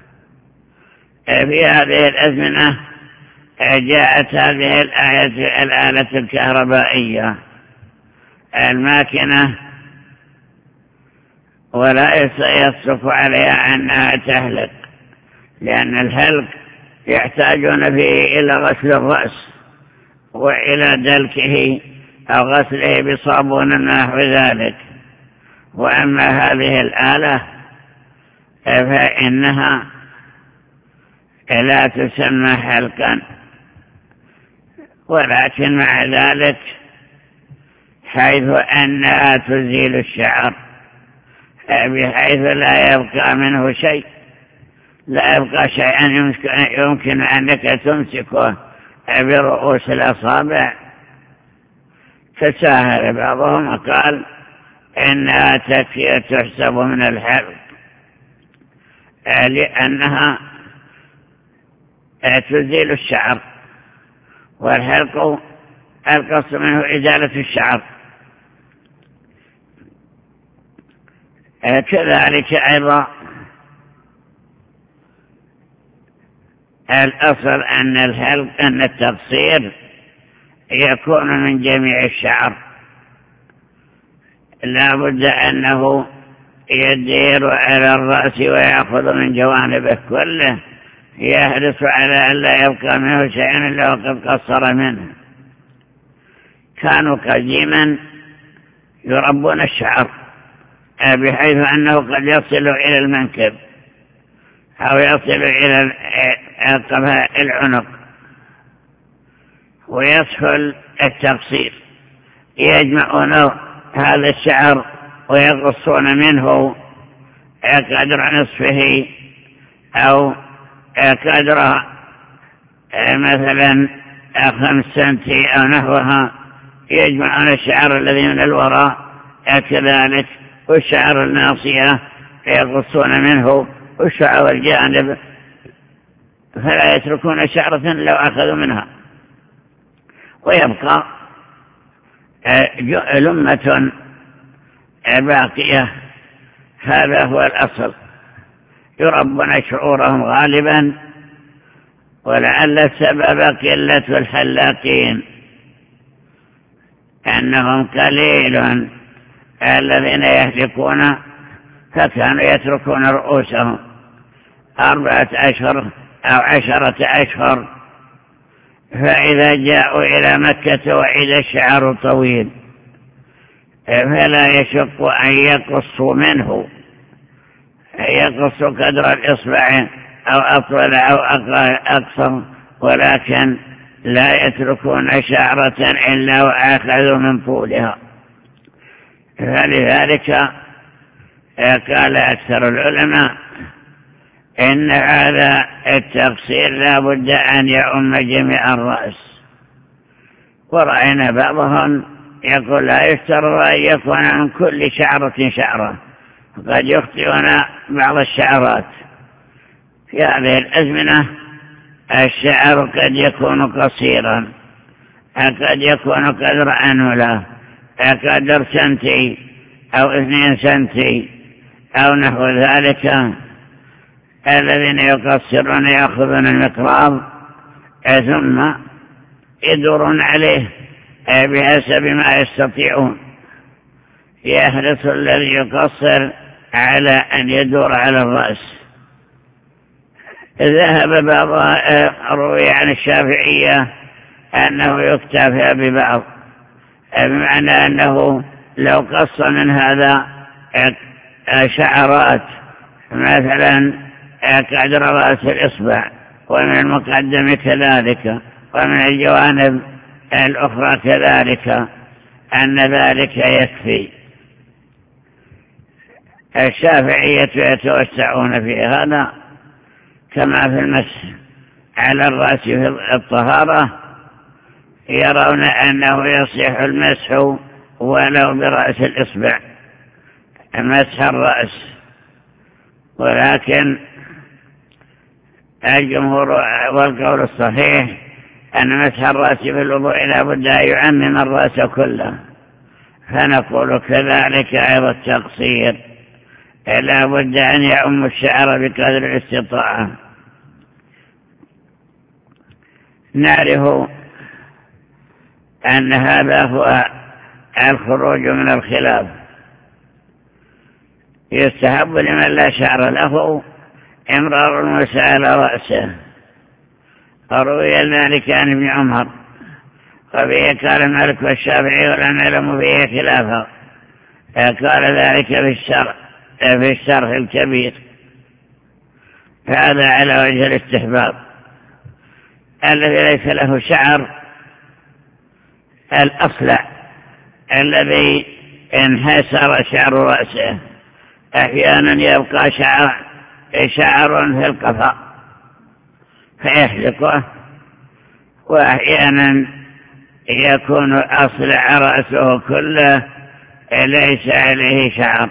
في هذه الأزمنة جاءت هذه الآية الآلة الكهربائية الماكنة، ولا يصرف عليها أنها تهلك، لأن الحلق يحتاجون فيه إلى غسل الرأس وإلى دلكه أو غسله بصابون نحو ذلك. وأما هذه الآلة فإنها لا تسمى حلقا، ولكن مع ذلك حيث أنها تزيل الشعر بحيث لا يبقى منه شيء، لا يبقى شيئا يمكن أنك تمسكه برؤوس الأصابع. تساهل بعضهم وقال إنها تكفي تحسب من الحلق، لأنها تزيل الشعر، والحلق القصد منه إزالة الشعر. كذلك أيضا الأصل أن الحلق أن التقصير يكون من جميع الشعر، لا بد أنه يدير على الرأس ويأخذ من جوانبه كله، يحرص على أن لا يبقى منه شيء إلا وقد قصر منه. كانوا قديما يربون الشعر بحيث أنه قد يصل إلى المنكب أو يصل إلى العنق، ويسهل التقصير. يجمعون هذا الشعر ويقصون منه قدر نصفه أو قدر مثلا خمس سنتي أو نحوها، يجمعون الشعر الذي من الوراء كذلك، والشعر الناصية يقصون منه، والشعر الجانب فلا يتركون شعرة لو أخذوا منها، ويبقى لمة باقية. هذا هو الأصل. يربون شعورهم غالبا، ولعل السبب قلة الحلاقين، أنهم قليل الذين يحلقون، فكانوا يتركون رؤوسهم أربعة أشهر أو عشرة أشهر، فإذا جاءوا إلى مكة وإذا الشعر طويل فلا يشق أن يقصوا منه، يقصوا قدر الإصبع أو أطول أو أقصر، ولكن لا يتركون شعرة إلا وأخذوا من طولها. فلذلك قال أكثر العلماء إن هذا التقصير لا بد أن يؤم جميع الرأس. ورأينا بعضهم يقول لا يفترض أن يكون من كل شعرة شعرة، قد يخطئون بعض الشعرات. في هذه الأزمنة الشعر قد يكون قصيرا، قد يكون قدر أنملة، قدر سنتي أو اثنين سنتي أو نحو ذلك. الذين يقصرون يأخذون المقراض ثم يدورون عليه بحسب ما يستطيعون. يحرص الذي يقصر على أن يدور على الرأس. ذهب بعض روي عن الشافعية أنه يكتفى ببعض، بمعنى أنه لو قص من هذا شعرات مثلا قدر رأس الإصبع ومن المقدم كذلك ومن الجوانب الأخرى كذلك أن ذلك يكفي. الشافعية يتوسعون في هذا كما في المسح على الرأس في الطهارة، يرون أنه يصح المسح ولو برأس الإصبع مسح الرأس، ولكن الجمهور والقول الصحيح أن مسح الرأس في الوضوء لا بد أن يعمم الرأس كله، فنقول كذلك أيضا التقصير لا بد أن يعم الشعر بقدر الاستطاعة. نعرف أن هذا هو الخروج من الخلاف. يستحب لمن لا شعر له امرار المسح على رأسه. روي ذلك عن ابن عمر، وفيه قال مالك والشافعي ولا نعلم فيه خلافا، قال ذلك في الشرح في الشرح الكبير. هذا على وجه الاستحباب. الذي ليس له شعر الأصلع الذي انحسر شعر رأسه، أحيانا يبقى شعر, شعر في القفا فيحلقه، وأحيانا يكون أصلع رأسه كله ليس عليه شعر،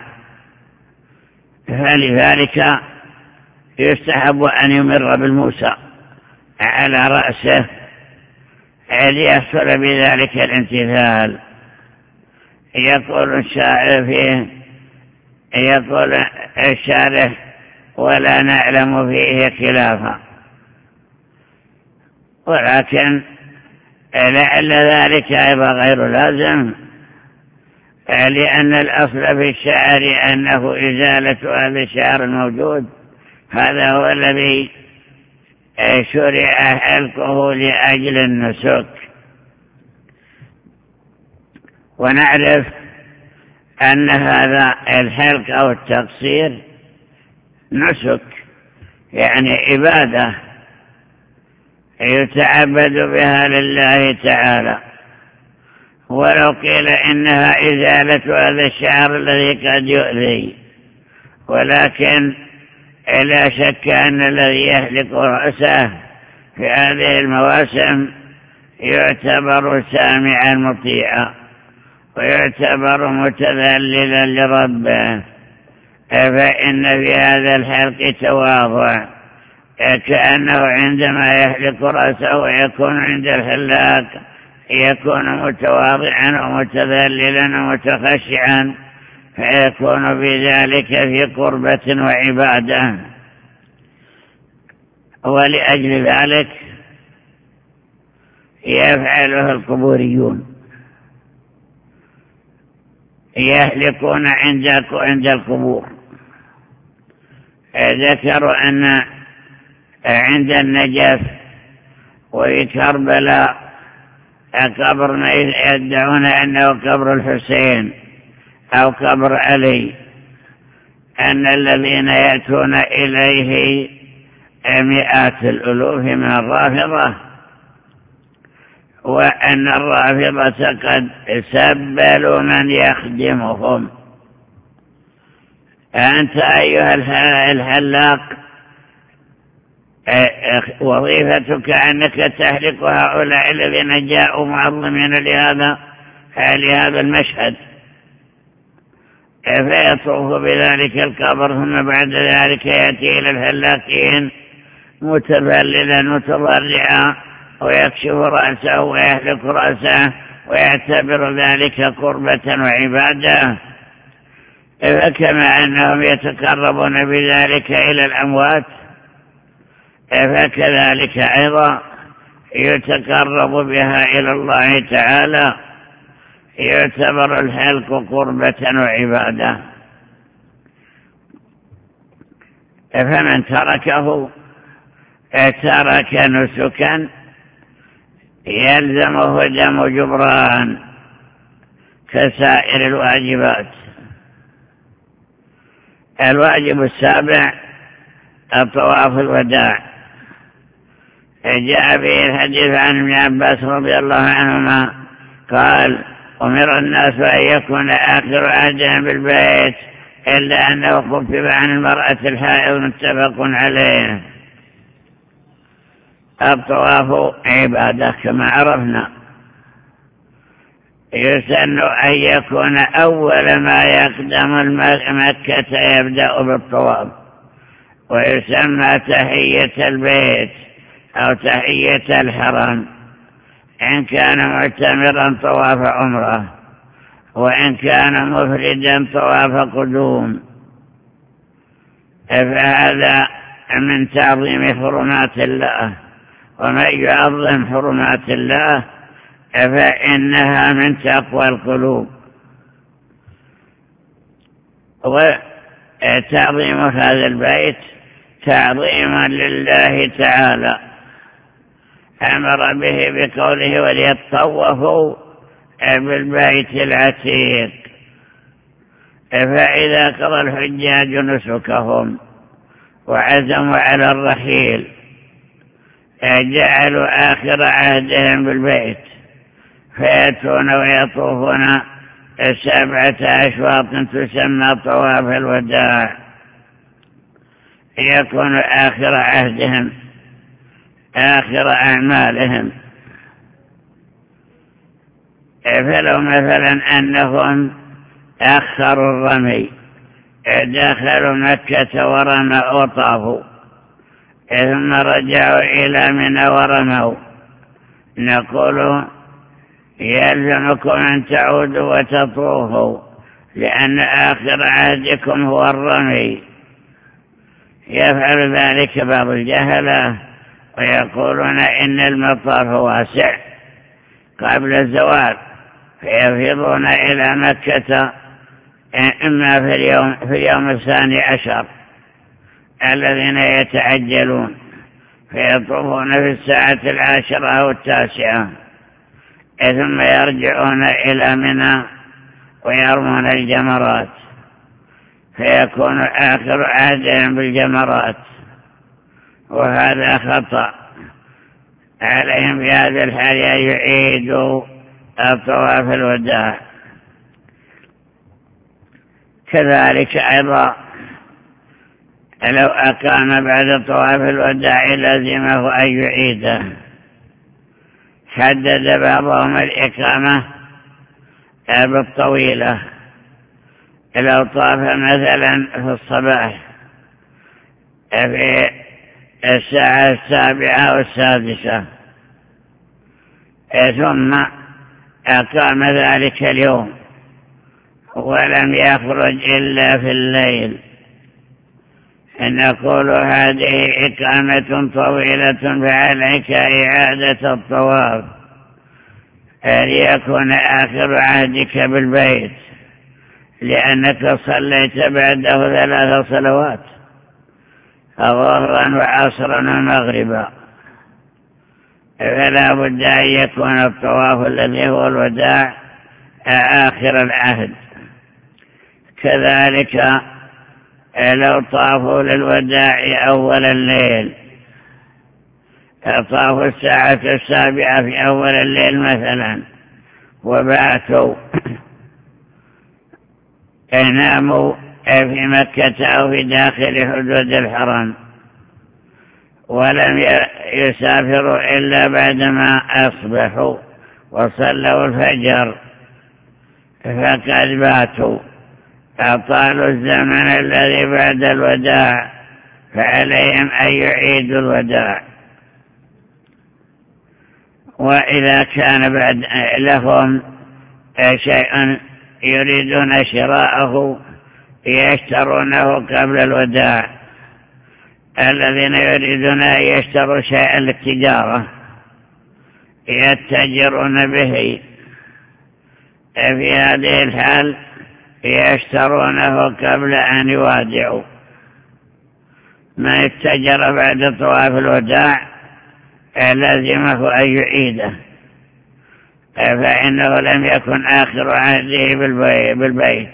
فلذلك يستحب أن يمر بالموسى على رأسه ليحصل بذلك الامتثال. يقول الشاعر فيه يقول الشارح ولا نعلم فيه خلافا، ولكن لعل ذلك أيضا غير لازم، لأن الأصل في الشعر أنه إزالة هذا الشعر الموجود، هذا هو الذي شرع حلقه لأجل النسك. ونعرف أن هذا الحلق أو التقصير نسك، يعني عبادة يتعبد بها لله تعالى. ولو قيل إنها إزالة هذا الشعر الذي قد يؤذي، ولكن لا شك أن الذي يحلق رأسه في هذه المواسم يعتبر سامعا مطيعا ويعتبر متذللا لربه، فإن في هذا الحلق تواضع، كأنه عندما يحلق رأسه ويكون عند الحلاق يكون متواضعا ومتذللا ومتخشعا، فيكون بذلك في قربة وعبادة. ولأجل ذلك يفعله القبوريون، يحلقون عند القبور. ذكروا أن عند النجف وفي كربلاء قبر ما يدعون أنه قبر الحسين أو قبر علي، أن الذين يأتون إليه مئات الألوف من الرافضة، وأن الرافضة قد سبلوا من يخدمهم. أنت أيها الحلاق وظيفتك أنك تحلق هؤلاء الذين جاءوا معظمين لهذا لهذا المشهد، فيطوف بذلك القبر، ثم بعد ذلك يأتي إلى الحلاقين متذللا متضرعا ويكشف رأسه ويحلق رأسه ويعتبر ذلك قربة وعبادة. فكما أنهم يتقربون بذلك إلى الأموات، فكذلك أيضا يتقرب بها إلى الله تعالى يعتبر الحلق قربة وعبادة. فمن تركه ترك نسكا يلزمه دم جبران كسائر الواجبات. الواجب السابع الطواف الوداع. جاء به الحديث عن ابن عباس رضي الله عنهما قال: أمر الناس أن يكون آخر عهدهم بالبيت إلا أنه خفف عن المرأة الحائض، متفق عليه. الطواف عبادة كما عرفنا، يسن أن يكون أول ما يقدم مكة يبدأ بالطواف، ويسمى تحية البيت أو تحية الحرم إن كان معتمرا طواف عمره، وإن كان مفردا طواف قدوم. فهذا من تعظيم حرمات الله، ومن يعظم حرمات الله فإنها من تقوى القلوب. وتعظيم هذا البيت تعظيما لله تعالى أمر به بقوله: وليطوفوا بالبيت العتيق. فإذا قضى الحجاج نسكهم وعزموا على الرحيل جعلوا آخر عهدهم بالبيت، فيأتون ويطوفون سبعة أشواط تسمى طواف الوداع، يكون آخر عهدهم آخر أعمالهم. فلو مثلا أنهم أخروا الرمي، دخلوا مكة ورموا وطافوا ثم رجعوا إلى منى ورموا، نقول يلزمكم أن تعودوا وتطوفوا، لأن آخر عهدكم هو الرمي. يفعل ذلك بعض الجهلة ويقولون إن المطاف واسع قبل الزوال، فيفيضون إلى مكة إما في اليوم, في اليوم الثاني عشر الذين يتعجلون، فيطوفون في الساعة العاشرة أو التاسعة، ثم يرجعون إلى منى ويرمون الجمرات، فيكون آخر عهدهم بالجمرات، وهذا خطأ. عليهم في هذا الحال أن يعيدوا الطواف الوداع. كذلك أيضا لو أقام بعد طواف الوداع لازمه أن يعيده. حدد بعضهم الإقامة بالطويلة، لو طاف مثلا في الصباح في الساعة السابعة والسادسة ثم أقام ذلك اليوم ولم يخرج إلا في الليل، نقول هذه إقامة طويلة، فعليك إعادة الطواف ليكون آخر عهدك بالبيت، لأنك صليت بعده ثلاث صلوات، ظهرا وعصرا ومغربا، فلا بد أن يكون الطواف الذي هو الوداع آخر العهد. كذلك لو طافوا للوداع أول الليل، طافوا الساعة السابعة في أول الليل مثلا وباتوا ناموا في مكة أو في داخل حدود الحرم، ولم يسافروا إلا بعدما أصبحوا وصلوا الفجر، فقد باتوا أطالوا الزمن الذي بعد الوداع، فعليهم أن يعيدوا الوداع. وإذا كان بعد لهم شيء يريدون شراءه يشترونه قبل الوداع. الذين يريدون أن يشتروا شيئا للتجارة يتجرون به. في هذه الحال يشترونه قبل أن يوادعوا. ما اتجر بعد طواف الوداع لازمه أن يعيده، فإنه لم يكن آخر عهده بالبيت.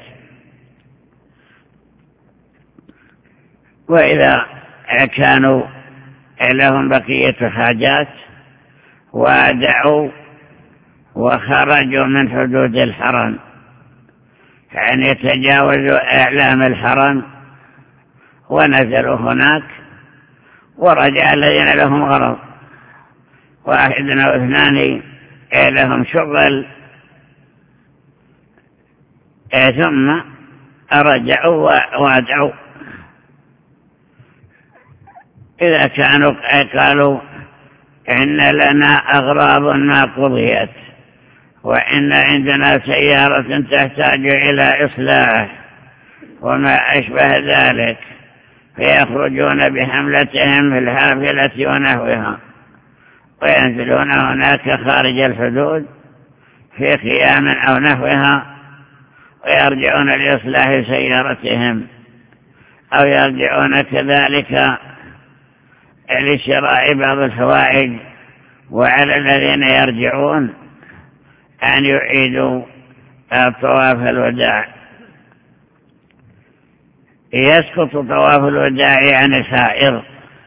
وإذا كانوا لهم بقية حاجات وادعوا وخرجوا من حدود الحرم، يعني يتجاوزوا إعلام الحرم ونزلوا هناك، ورجع الذين لهم غرض، واحد أو اثنان لهم شغل، ثم رجعوا وادعوا. إذا كانوا قالوا إن لنا أغراض ما قضيت، وإن عندنا سيارة تحتاج إلى إصلاح وما أشبه ذلك، فيخرجون بحملتهم في الحافلة ونحوها، وينزلون هناك خارج الحدود في خيام أو نحوها، ويرجعون لإصلاح سيارتهم، أو يرجعون كذلك لشراء بعض الحوائج. وعلى الذين يرجعون أن يعيدوا طواف الوداع. يسقط طواف الوداع عن الحائض.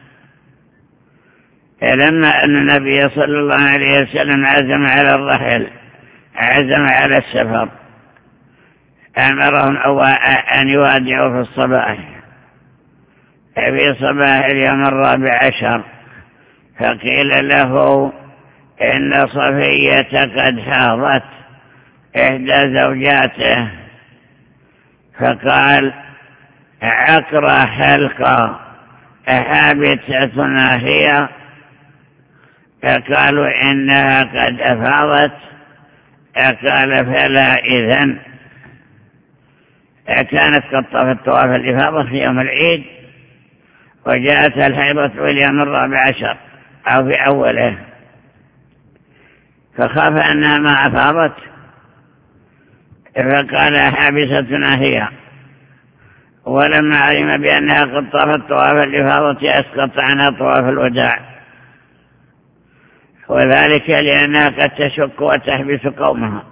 لما أن النبي صلى الله عليه وسلم عزم على الرحل، عزم على السفر، أمرهم أن يوادعوا في الصباح، في صباح اليوم الرابع عشر، فقيل له إن صفية قد حاضت إحدى زوجاته، فقال عقرى حلقة حابتتنا هي، فقالوا إنها قد أفاضت، قال فلا إذن. كانت قد طافت طواف الإفاضة في يوم العيد، وجاءت الحيضة في اليوم الرابع عشر أو في أوله، فخاف أنها ما أفاضت، فقال حابستنا هي. ولما علم بأنها قد طافت طواف الإفاضة أسقط عنها طواف الوداع، وذلك لأنها قد تشك وتحبس قومها.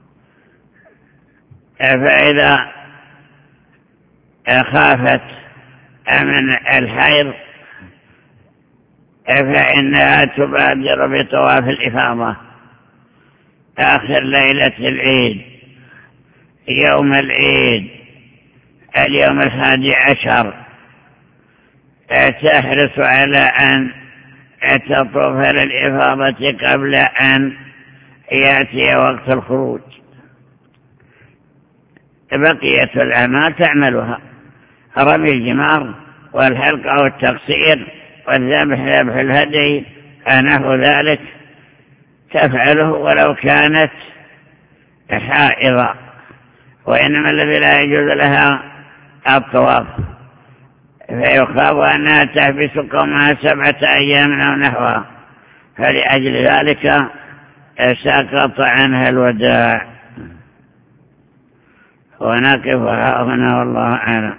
فإذا خافت من الحيض فإنها تبادر بطواف الإفاضة آخر ليلة العيد، يوم العيد اليوم الحادي عشر، تحرص على أن تطوف للإفاضة قبل أن يأتي وقت الخروج. بقية الأعمال تعملها، رمي الجمار والحلق والتقصير والذبح ذبح الهدي نحو ذلك تفعله ولو كانت حائضة، وإنما الذي لا يجوز لها الطواف، فيخاف أنها تحبس قومها سبعة أيام أو نحوها، فلأجل ذلك سقط عنها الوداع. ونقف هنا والله أعلم.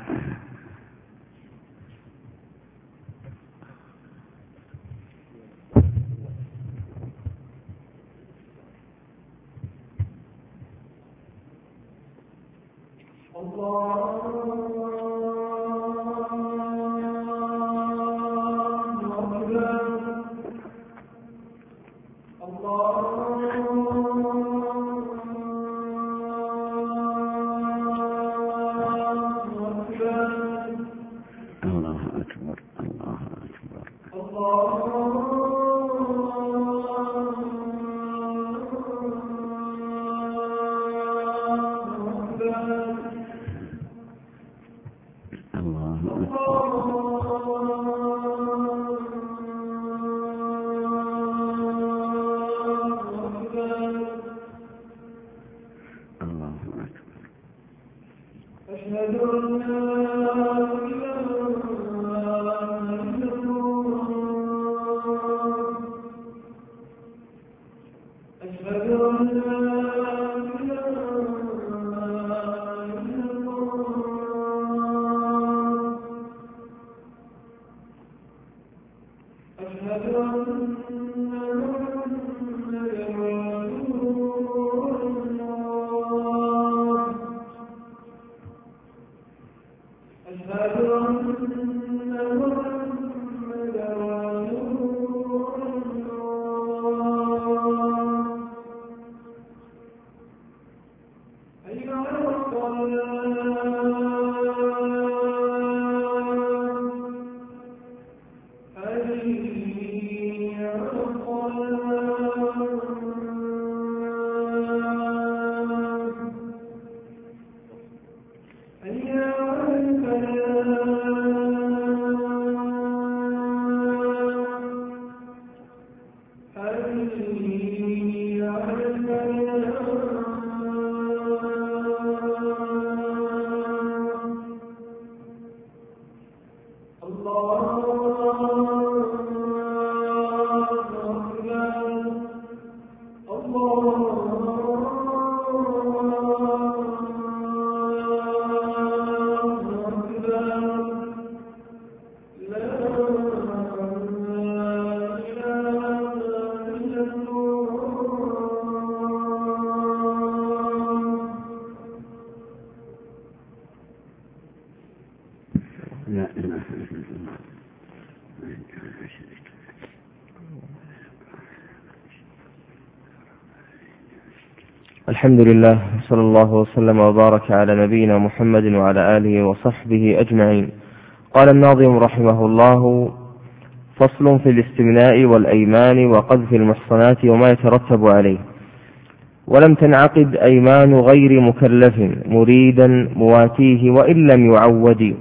الحمد لله، صلى الله وسلم وبارك على نبينا محمد وعلى آله وصحبه أجمعين. قال الناظم رحمه الله: فصل في الاستمناء والأيمان وقذف المحصنات وما يترتب عليه. ولم تنعقد أيمان غير مكلف مريدا مواتيه وإن لم يعود،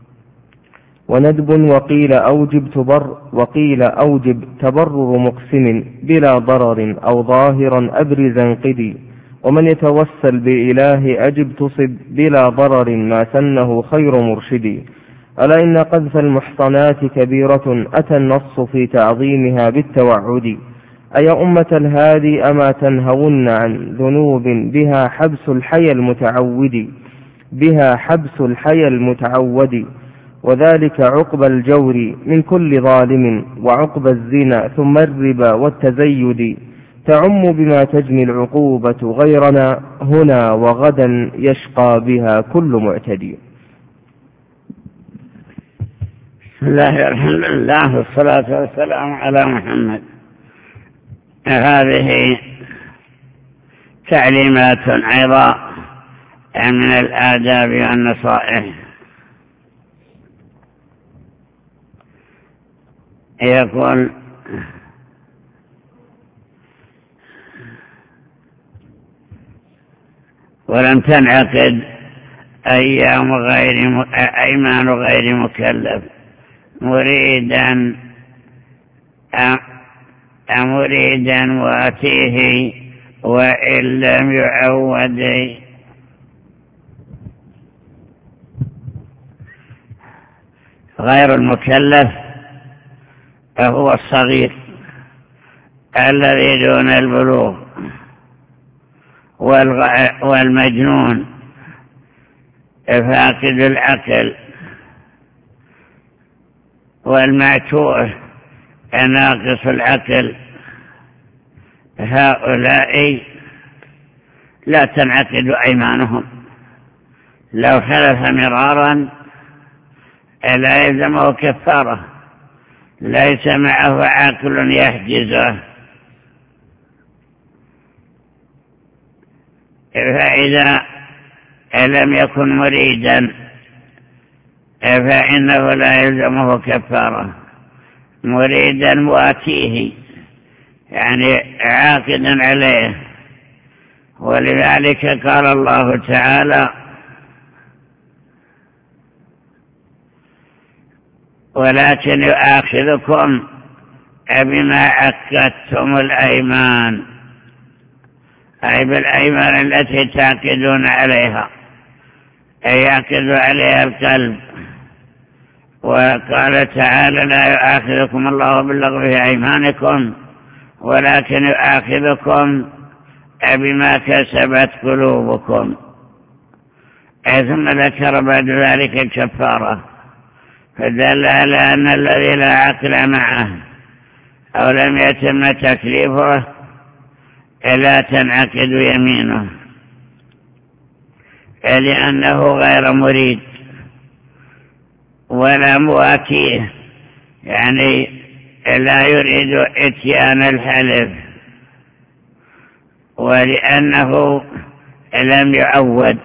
وندب وقيل أوجب تبر وقيل أوجب تبرر مقسم بلا ضرر أو ظاهرا أبرزا قدي، ومن يتوسل بإله أجب تصب بلا ضرر ما سنه خير مرشدي. ألا إن قذف المحصنات كبيرة أتى النص في تعظيمها بالتوعد. أي أمة الهادي أما تنهون عن ذنوب بها حبس الحي المتعود بها حبس الحي المتعود وذلك عقب الجور من كل ظالم وعقب الزنا ثم الربا والتزيد، تعم بما تجني العقوبة غيرنا هنا وغدا يشقى بها كل معتدي. بسم الله الحمد لله والصلاة والسلام على محمد. هذه تعليمات أيضا من الآداب والنصائح. يقول: ولم تنعقد أيام غير م... أيمان غير مكلف مريدا مريدا واتيه وإن لم يعود. غير المكلف هو الصغير الذي دون البلوغ والمجنون فاقد العقل والمعتوه ناقص العقل، هؤلاء لا تنعقد أيمانهم. لو حلف مرارا لا يلزمه كفارة، ليس معه عاقل يحجزه. فإذا لم يكن مريدا فإنه لا يلزمه كفارة. مريدا مواتيه يعني عاقدا عليه، ولذلك قال الله تعالى: ولكن يؤاخذكم بما عقدتم الأيمان، أي بالأيمان التي تعقدون عليها، أي يعقد عليها القلب. وقال تعالى: لا يؤاخذكم الله باللغو في أيمانكم ولكن يؤاخذكم بما كسبت قلوبكم. ثم ذكر بعد ذلك الكفارة، فدل على أن الذي لا عقل معه أو لم يتم تكليفه لا تنعقد يمينه، لأنه غير مريد ولا مواكيه، يعني لا يريد اتيان الحلف، ولأنه لم يعود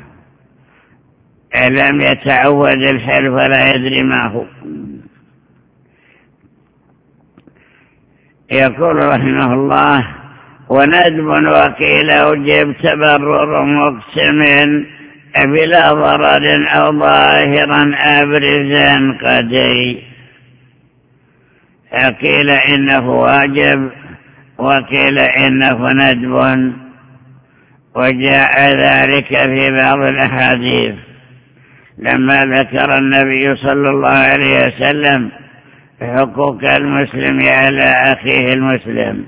لم يتعود الحلف ولا يدري ما هو. يقول رحمه الله: وندب وقيل أوجب تبرر مقسم بلا ضرر أو ظاهرا أبرزا قدي. قيل إنه واجب وقيل إنه ندب، وجاء ذلك في بعض الأحاديث لما ذكر النبي صلى الله عليه وسلم حقوق المسلم على أخيه المسلم،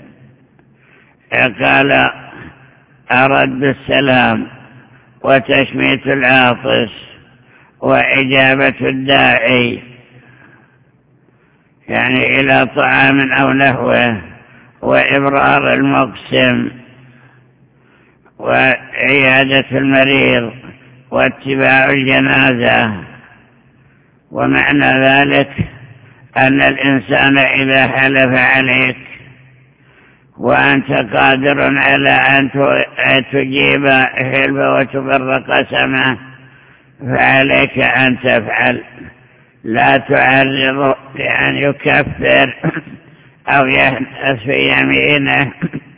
قال: أرد السلام وتشميت العاطس وإجابة الداعي، يعني إلى طعام أو نحوه، وإبرار المقسم، وعيادة المريض، واتباع الجنازة. ومعنى ذلك أن الإنسان إذا حلف عليك وأنت قادر على أن تجيب حلفه وتبر قسمه فعليك أن تفعل، لا تعرض بأن يكفر أو يحدث في يمينه.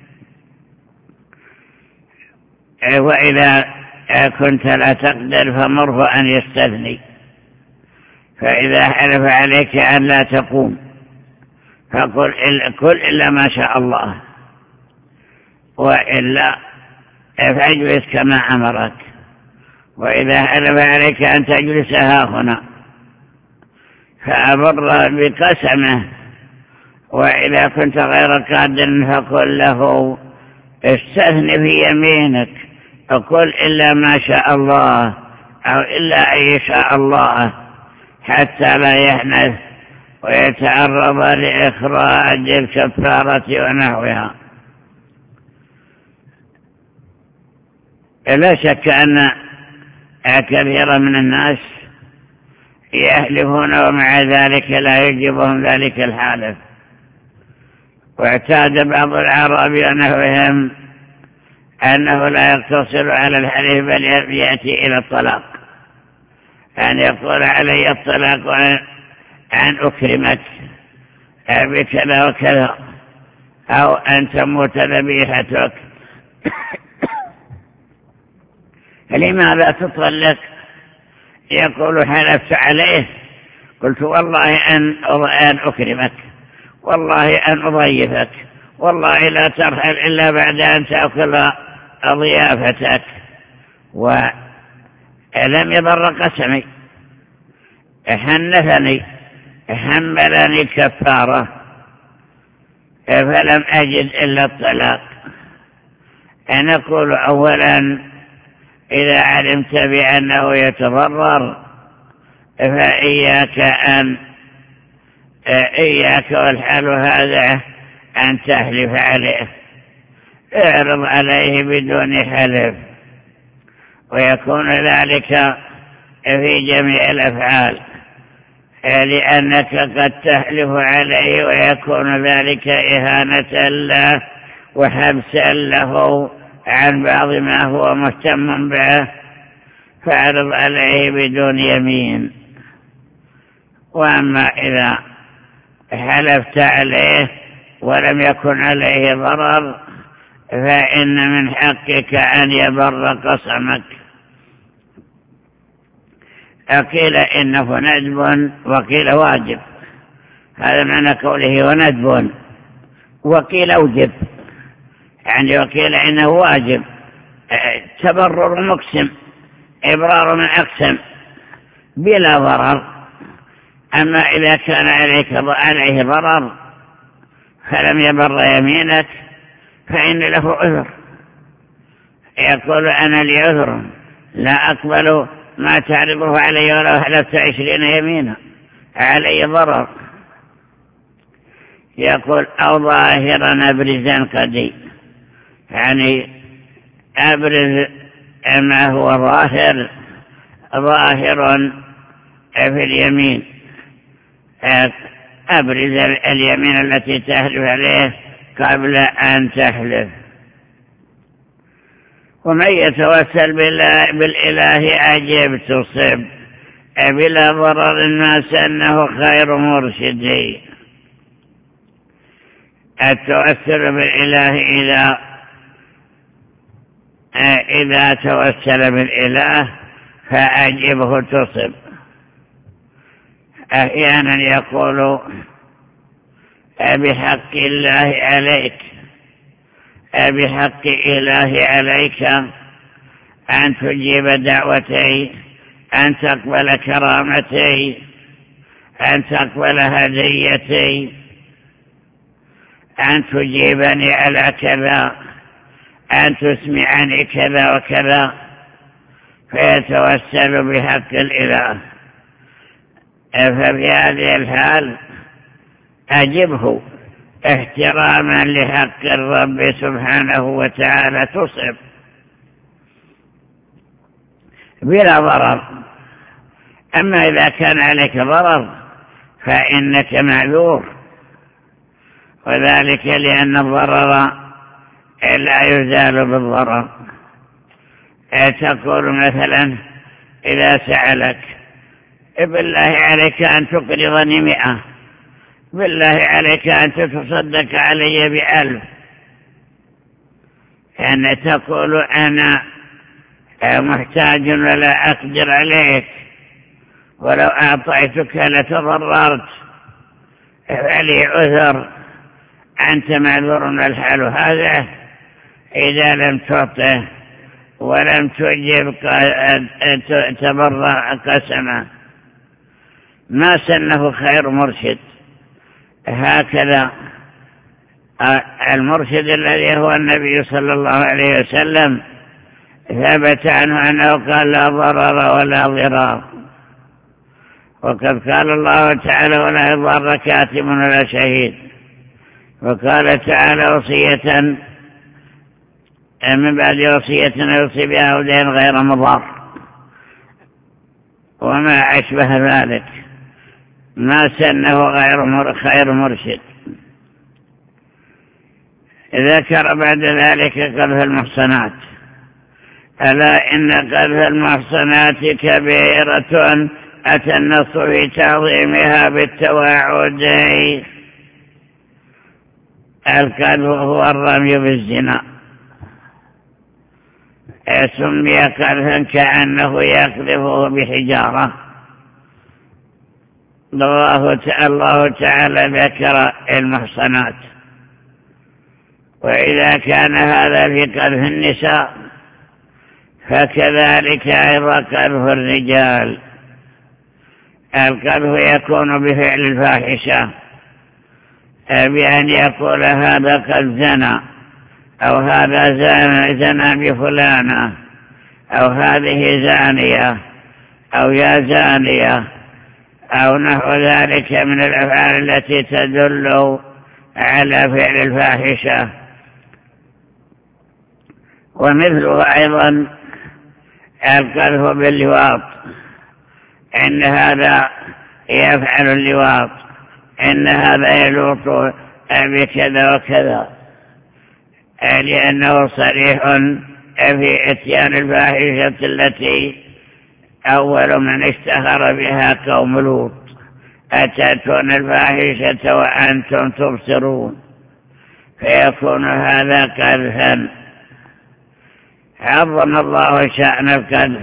وإذا كنت لا تقدر فمره أن يستثني، فإذا حلف عليك أن لا تقوم فقل كل إلا ما شاء الله، وإلا فاجلس كما أمرك. وإذا حلف عليك أن تجلس ها هنا فأبر بقسمه، وإذا كنت غير قادر فقل له استثن في يمينك، فقل إلا ما شاء الله أو إلا أن يشاء الله، حتى لا يحنث ويتعرض لإخراج الكفارة ونحوها. لا شك أن كثيرا من الناس يحلفون ومع ذلك لا يجبهم ذلك الحالف. واعتاد بعض العرب ونحوهم أنه لا يقتصر على الحلف بل يأتي إلى الطلاق، أن يقول علي الطلاق وأن أكرمك بكذا وكذا، أو أن تموت ذبيحتك. لماذا تطلق؟ يقول حلفت عليه، قلت والله أن أكرمك، والله أن أضيفك، والله لا ترحل إلا بعد أن تأكل ضيافتك، ولم يبر قسمي، حنثني، حملني كفارة، فلم أجد إلا الطلاق. نقول أولا إذا علمت بأنه يتضرر فإياك أن إياك والحال هذا أن تحلف عليه، اعرض عليه بدون حلف، ويكون ذلك في جميع الأفعال، لأنك قد تحلف عليه ويكون ذلك إهانة له وحبسا له عن بعض ما هو مهتم به، فاعرض عليه بدون يمين. وأما إذا حلفت عليه ولم يكن عليه ضرر فإن من حقك أن يبر قسمك. قيل إنه ندب وقيل واجب، هذا معنى قوله وندب، وقيل أوجب، يعني وقيل إنه واجب تبرر مقسم، إبرار من أقسم بلا ضرر. أما إذا كان عليك عليه ضرر فلم يبر يمينك فإن له عذر، يقول أنا لي عذر لا أقبل ما تعرضه علي ولو حلفت عشرين يمينا، علي ضرر. يقول أو ظاهرا أبرزا قدي، يعني أبرز ما هو ظاهر ظاهر في اليمين، أبرز اليمين التي تحلف عليه قبل أن تحلف. ومن يتوسل بالإله أجب تصب بلا ضرر الناس أنه خير مرشدي. التوسل بالإله إذا إذا توسل بالإله فأجبه تصب. أحيانا يقول بحق الله عليك، بحق إله عليك أن تجيب دعوتي، أن تقبل كرامتي، أن تقبل هديتي، أن تجيبني على كذا، أن تسمعني كذا وكذا، فيتوسل بحق الإله. ففي هذه الحال أجبه احتراما لحق الرب سبحانه وتعالى تصب بلا ضرر. أما إذا كان عليك ضرر فإنك معذور، وذلك لأن الضرر لا يزال بالضرر. تقول مثلا إذا سألك بالله عليك أن تقرضني مئة، بالله عليك أن تتصدق علي بألف، أن تقول أنا محتاج ولا أقدر عليك، ولو أعطيتك لتضررت، فلي عذر، أنت معذور الحال هذا إذا لم تعطه ولم تجب تبرع قسمه. ما سنه خير مرشد. هكذا المرشد الذي هو النبي صلى الله عليه وسلم ثبت عنه أنه قال لا ضرر ولا ضرار، وقد قال الله تعالى ولا يضر كاتب ولا شهيد، وقال تعالى وصية من بعد وصية يوصي بها أو دين غير مضار، وما أشبه ذلك. ما سنه غير خير مرشد. ذكر بعد ذلك قذف المحصنات. ألا إن قذف المحصنات كبيرة أتى النص في تعظيمها بالتواعد. القذف هو الرمي بالزنا، سمي قذفا كأنه يقذفه بحجارة. الله تعالى ذكر المحصنات، وإذا كان هذا في قذف النساء فكذلك أيضا قذف الرجال. القذف يكون بفعل الفاحشة، بأن يقول هذا قد زنى، أو هذا زنى بفلانة، أو هذه زانية، أو يا زانية، أو نحو ذلك من الأفعال التي تدل على فعل الفاحشة. ومثله أيضا القذف باللواط، إن هذا يفعل اللواط، إن هذا يلوط بكذا وكذا، لأنه صريح في إتيان الفاحشة التي أول من اشتهر بها قوم لوط، أتأتون الفاحشة وأنتم تبصرون، فيكون هذا قذفا. عظم الله شأن القذف،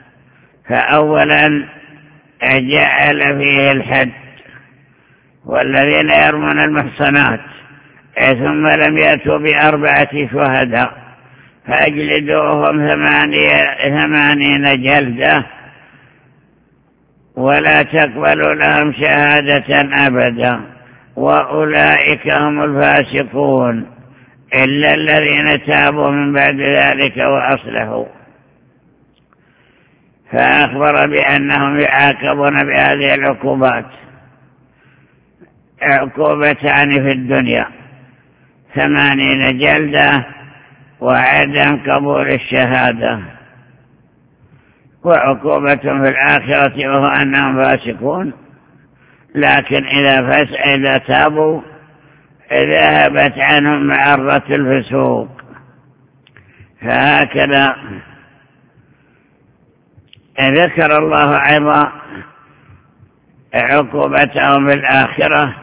فأولا جعل فيه الحد، والذين يرمون المحصنات ثم لم يأتوا بأربعة شهداء فأجلدوهم ثمانين جلدة ولا تقبلوا لهم شهادة أبدا، وأولئك هم الفاسقون إلا الذين تابوا من بعد ذلك وأصلحوا. فأخبر بأنهم يعاقبون بهذه العقوبات. عقوبتان في الدنيا، ثمانين جلدة وعدم قبول الشهادة، وعقوبة في الآخرة وهو أنهم فاسقون، لكن إذا, فس... إذا تابوا ذهبت عنهم معرة الفسوق. فهكذا ذكر الله أيضا عقوبتهم في الآخرة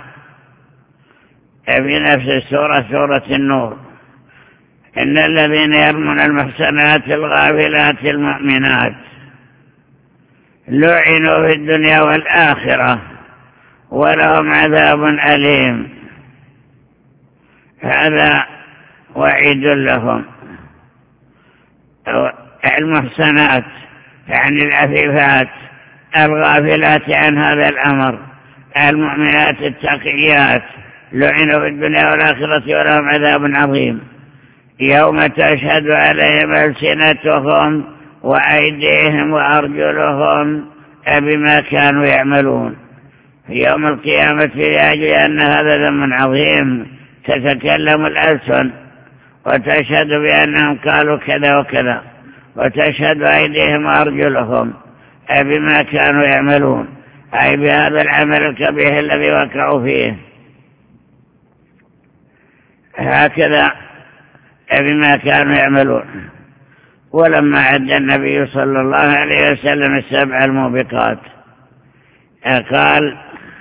في نفس السورة، سورة النور: إن الذين يرمون المحسنات الغافلات المؤمنات لعنوا في الدنيا والآخرة ولهم عذاب أليم. هذا وعيد لهم. المحسنات يعني العفيفات الغافلات عن هذا الأمر، المؤمنات التقيات لعنوا في الدنيا والآخرة ولهم عذاب عظيم، يوم تشهد عليهم ألسنتهم وأيديهم وأرجلهم بما كانوا يعملون. في يوم القيامة لأجل أن هذا ذنب عظيم تتكلم الألسن وتشهد بأنهم قالوا كذا وكذا، وتشهد أيديهم وأرجلهم بما كانوا يعملون، أي بهذا العمل الكبير الذي وقعوا فيه. هكذا بما كانوا يعملون. ولما عد النبي صلى الله عليه وسلم السبع الموبقات قال: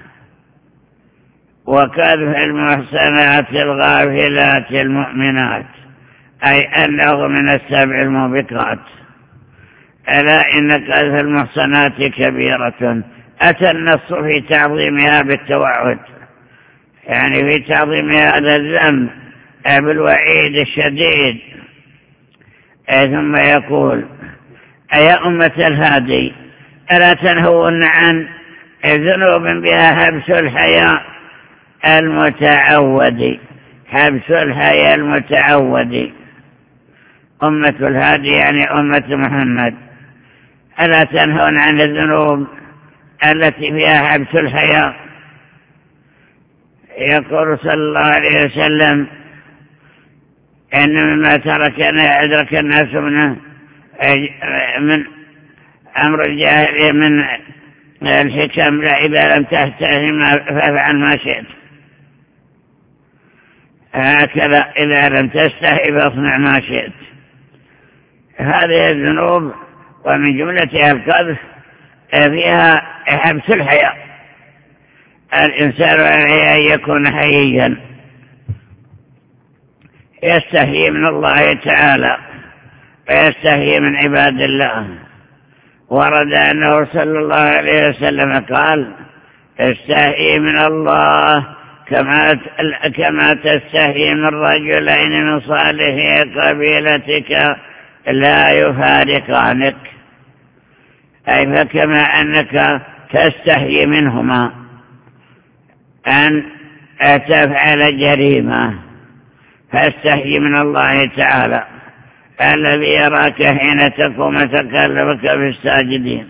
وكذف المحسنات الغافلات المؤمنات، أي أنه من السبع الموبقات. ألا إن كذف المحسنات كبيرة، أتى النص في تعظيمها بالتوعد، يعني في تعظيم هذا الذنب بالوعيد الشديد. ثم يقول: أيا أمة الهادي ألا تنهون عن ذنوب بها حبس الحياء المتعود، حبس الحياء المتعود. أمة الهادي يعني أمة محمد، ألا تنهون عن الذنوب التي فيها حبس الحياء. يقول صلى الله عليه وسلم: إن مما تركنا يدرك الناس من من أمر الجاهلية من الحكم: لا إذا لم تستحي فافعل ما شئت. هكذا إذا لم تستحي فاصنع ما شئت. هذه الذنوب ومن جملتها القذف فيها حبس الحياء. الإنسان عليه أن يكون حييا يستحي من الله تعالى ويستحي من عباد الله. ورد أنه صلى الله عليه وسلم قال: استحي من الله كما كما تستحي من رجلين من صالح قبيلتك لا يفارقانك، أي فكما أنك تستحي منهما أن تفعل جريمة، فاستحي من الله تعالى الذي يراك حين تقوم تقلبك في الساجدين.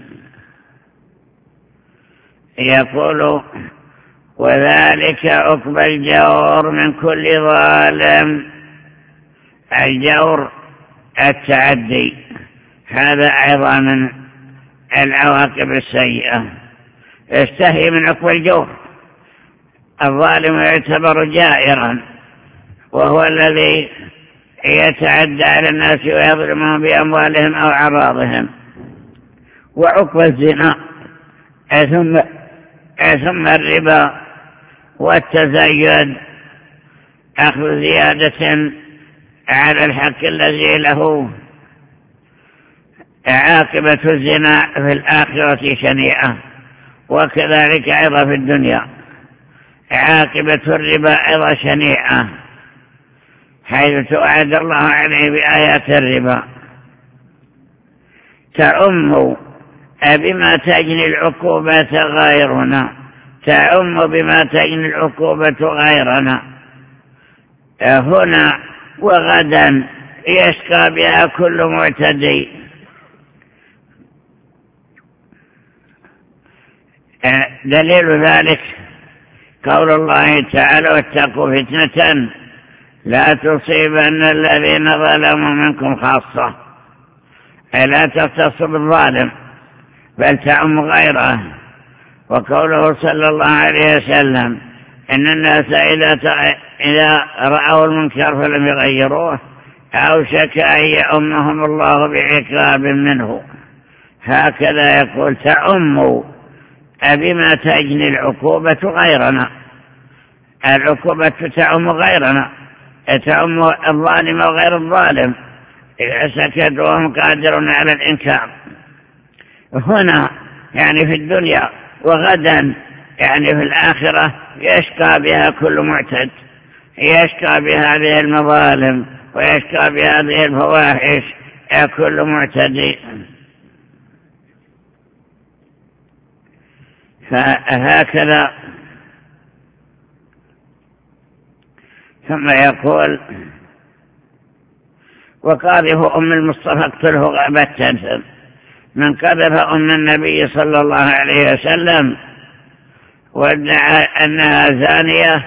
يقول: وذلك عقب الجور من كل ظالم. الجور التعدي، هذا أيضا من العواقب السيئة. استحي من عقب الجور. الظالم يعتبر جائرا، وهو الذي يتعدى على الناس ويظلمهم بأموالهم أو أعراضهم. وعقب الزنا، ثم ثم الربا والتزايد، أخذ زيادة على الحق الذي له. عاقبة الزنا في الآخرة شنيعة، وكذلك أيضا في الدنيا. عاقبة الربا أيضا شنيعة، حيث توعد الله عليه بآيات الربا. تعم بما تجني العقوبة غيرنا، تعم بما تجني العقوبة غيرنا. هنا وغدا يشقى بها كل معتدي. دليل ذلك قول الله تعالى واتقوا فتنة لا تصيبن الذين ظلموا منكم خاصة، أي لا تختص بالظالم بل تعم غيره. وقوله صلى الله عليه وسلم إن الناس إذا, إذا رأوا المنكر فلم يغيروه أوشك أن يؤمهم الله بعقاب منه. هكذا يقول تعم بما تجني العقوبة غيرنا، العقوبة تعم غيرنا، تعم الظالم وغير الظالم إذا سكت وهم قادرون على الإنكار هنا يعني في الدنيا، وغدا يعني في الآخرة يشقى بها كل معتد، يشقى بهذه المظالم ويشقى بهذه الفواحش كل معتدي. فهكذا ثم يقول وقاذف أم المصطفى اقتله غابة، من قذف أم النبي صلى الله عليه وسلم وادعى أنها زانية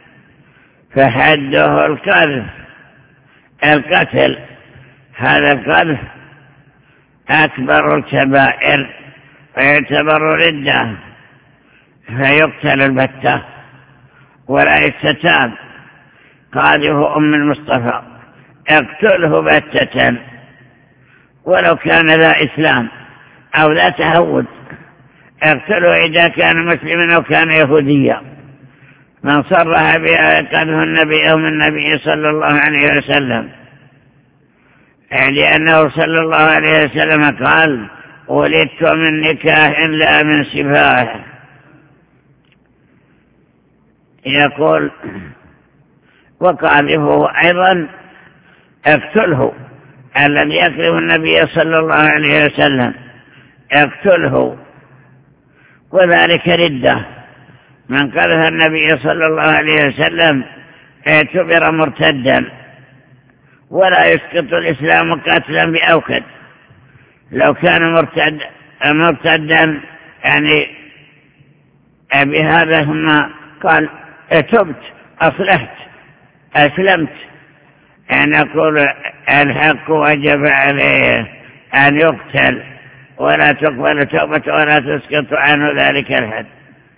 فحده القذف القتل. هذا القذف أكبر الكبائر ويعتبر ردة فيقتل البتة ولا يستتاب. قاذف أم المصطفى اقتله بتة ولو كان ذا إسلام أو ذا تهود، اقتله إذا كان مسلما أو كان يهوديا. من صرح بقذف النبي أو من النبي صلى الله عليه وسلم، لأنه صلى الله عليه وسلم قال ولدت من نكاح لا من سفاح. يقول وقاذفه أيضا اقتله، الذي يقذف النبي صلى الله عليه وسلم اقتله، وذلك ردة. من قذف النبي صلى الله عليه وسلم اعتبر مرتدا ولا يسقط الإسلام قتلا بأوكد. لو كان مرتد مرتدا يعني بهذا ثم قال تبت أصلحت أسلمت، أن يقول الحق وجب عليه أن يقتل ولا تقبل توبة ولا تسقط عنه ذلك الحد.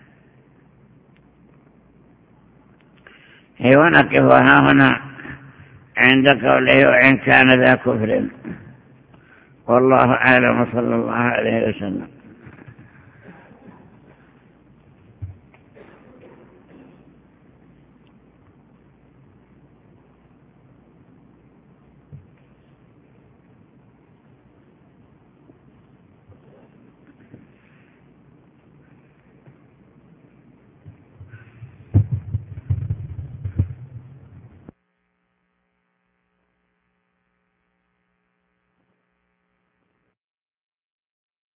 ونقف ها هنا عند قوله وإن كان ذا كفر، والله أعلم، صلى الله عليه وسلم.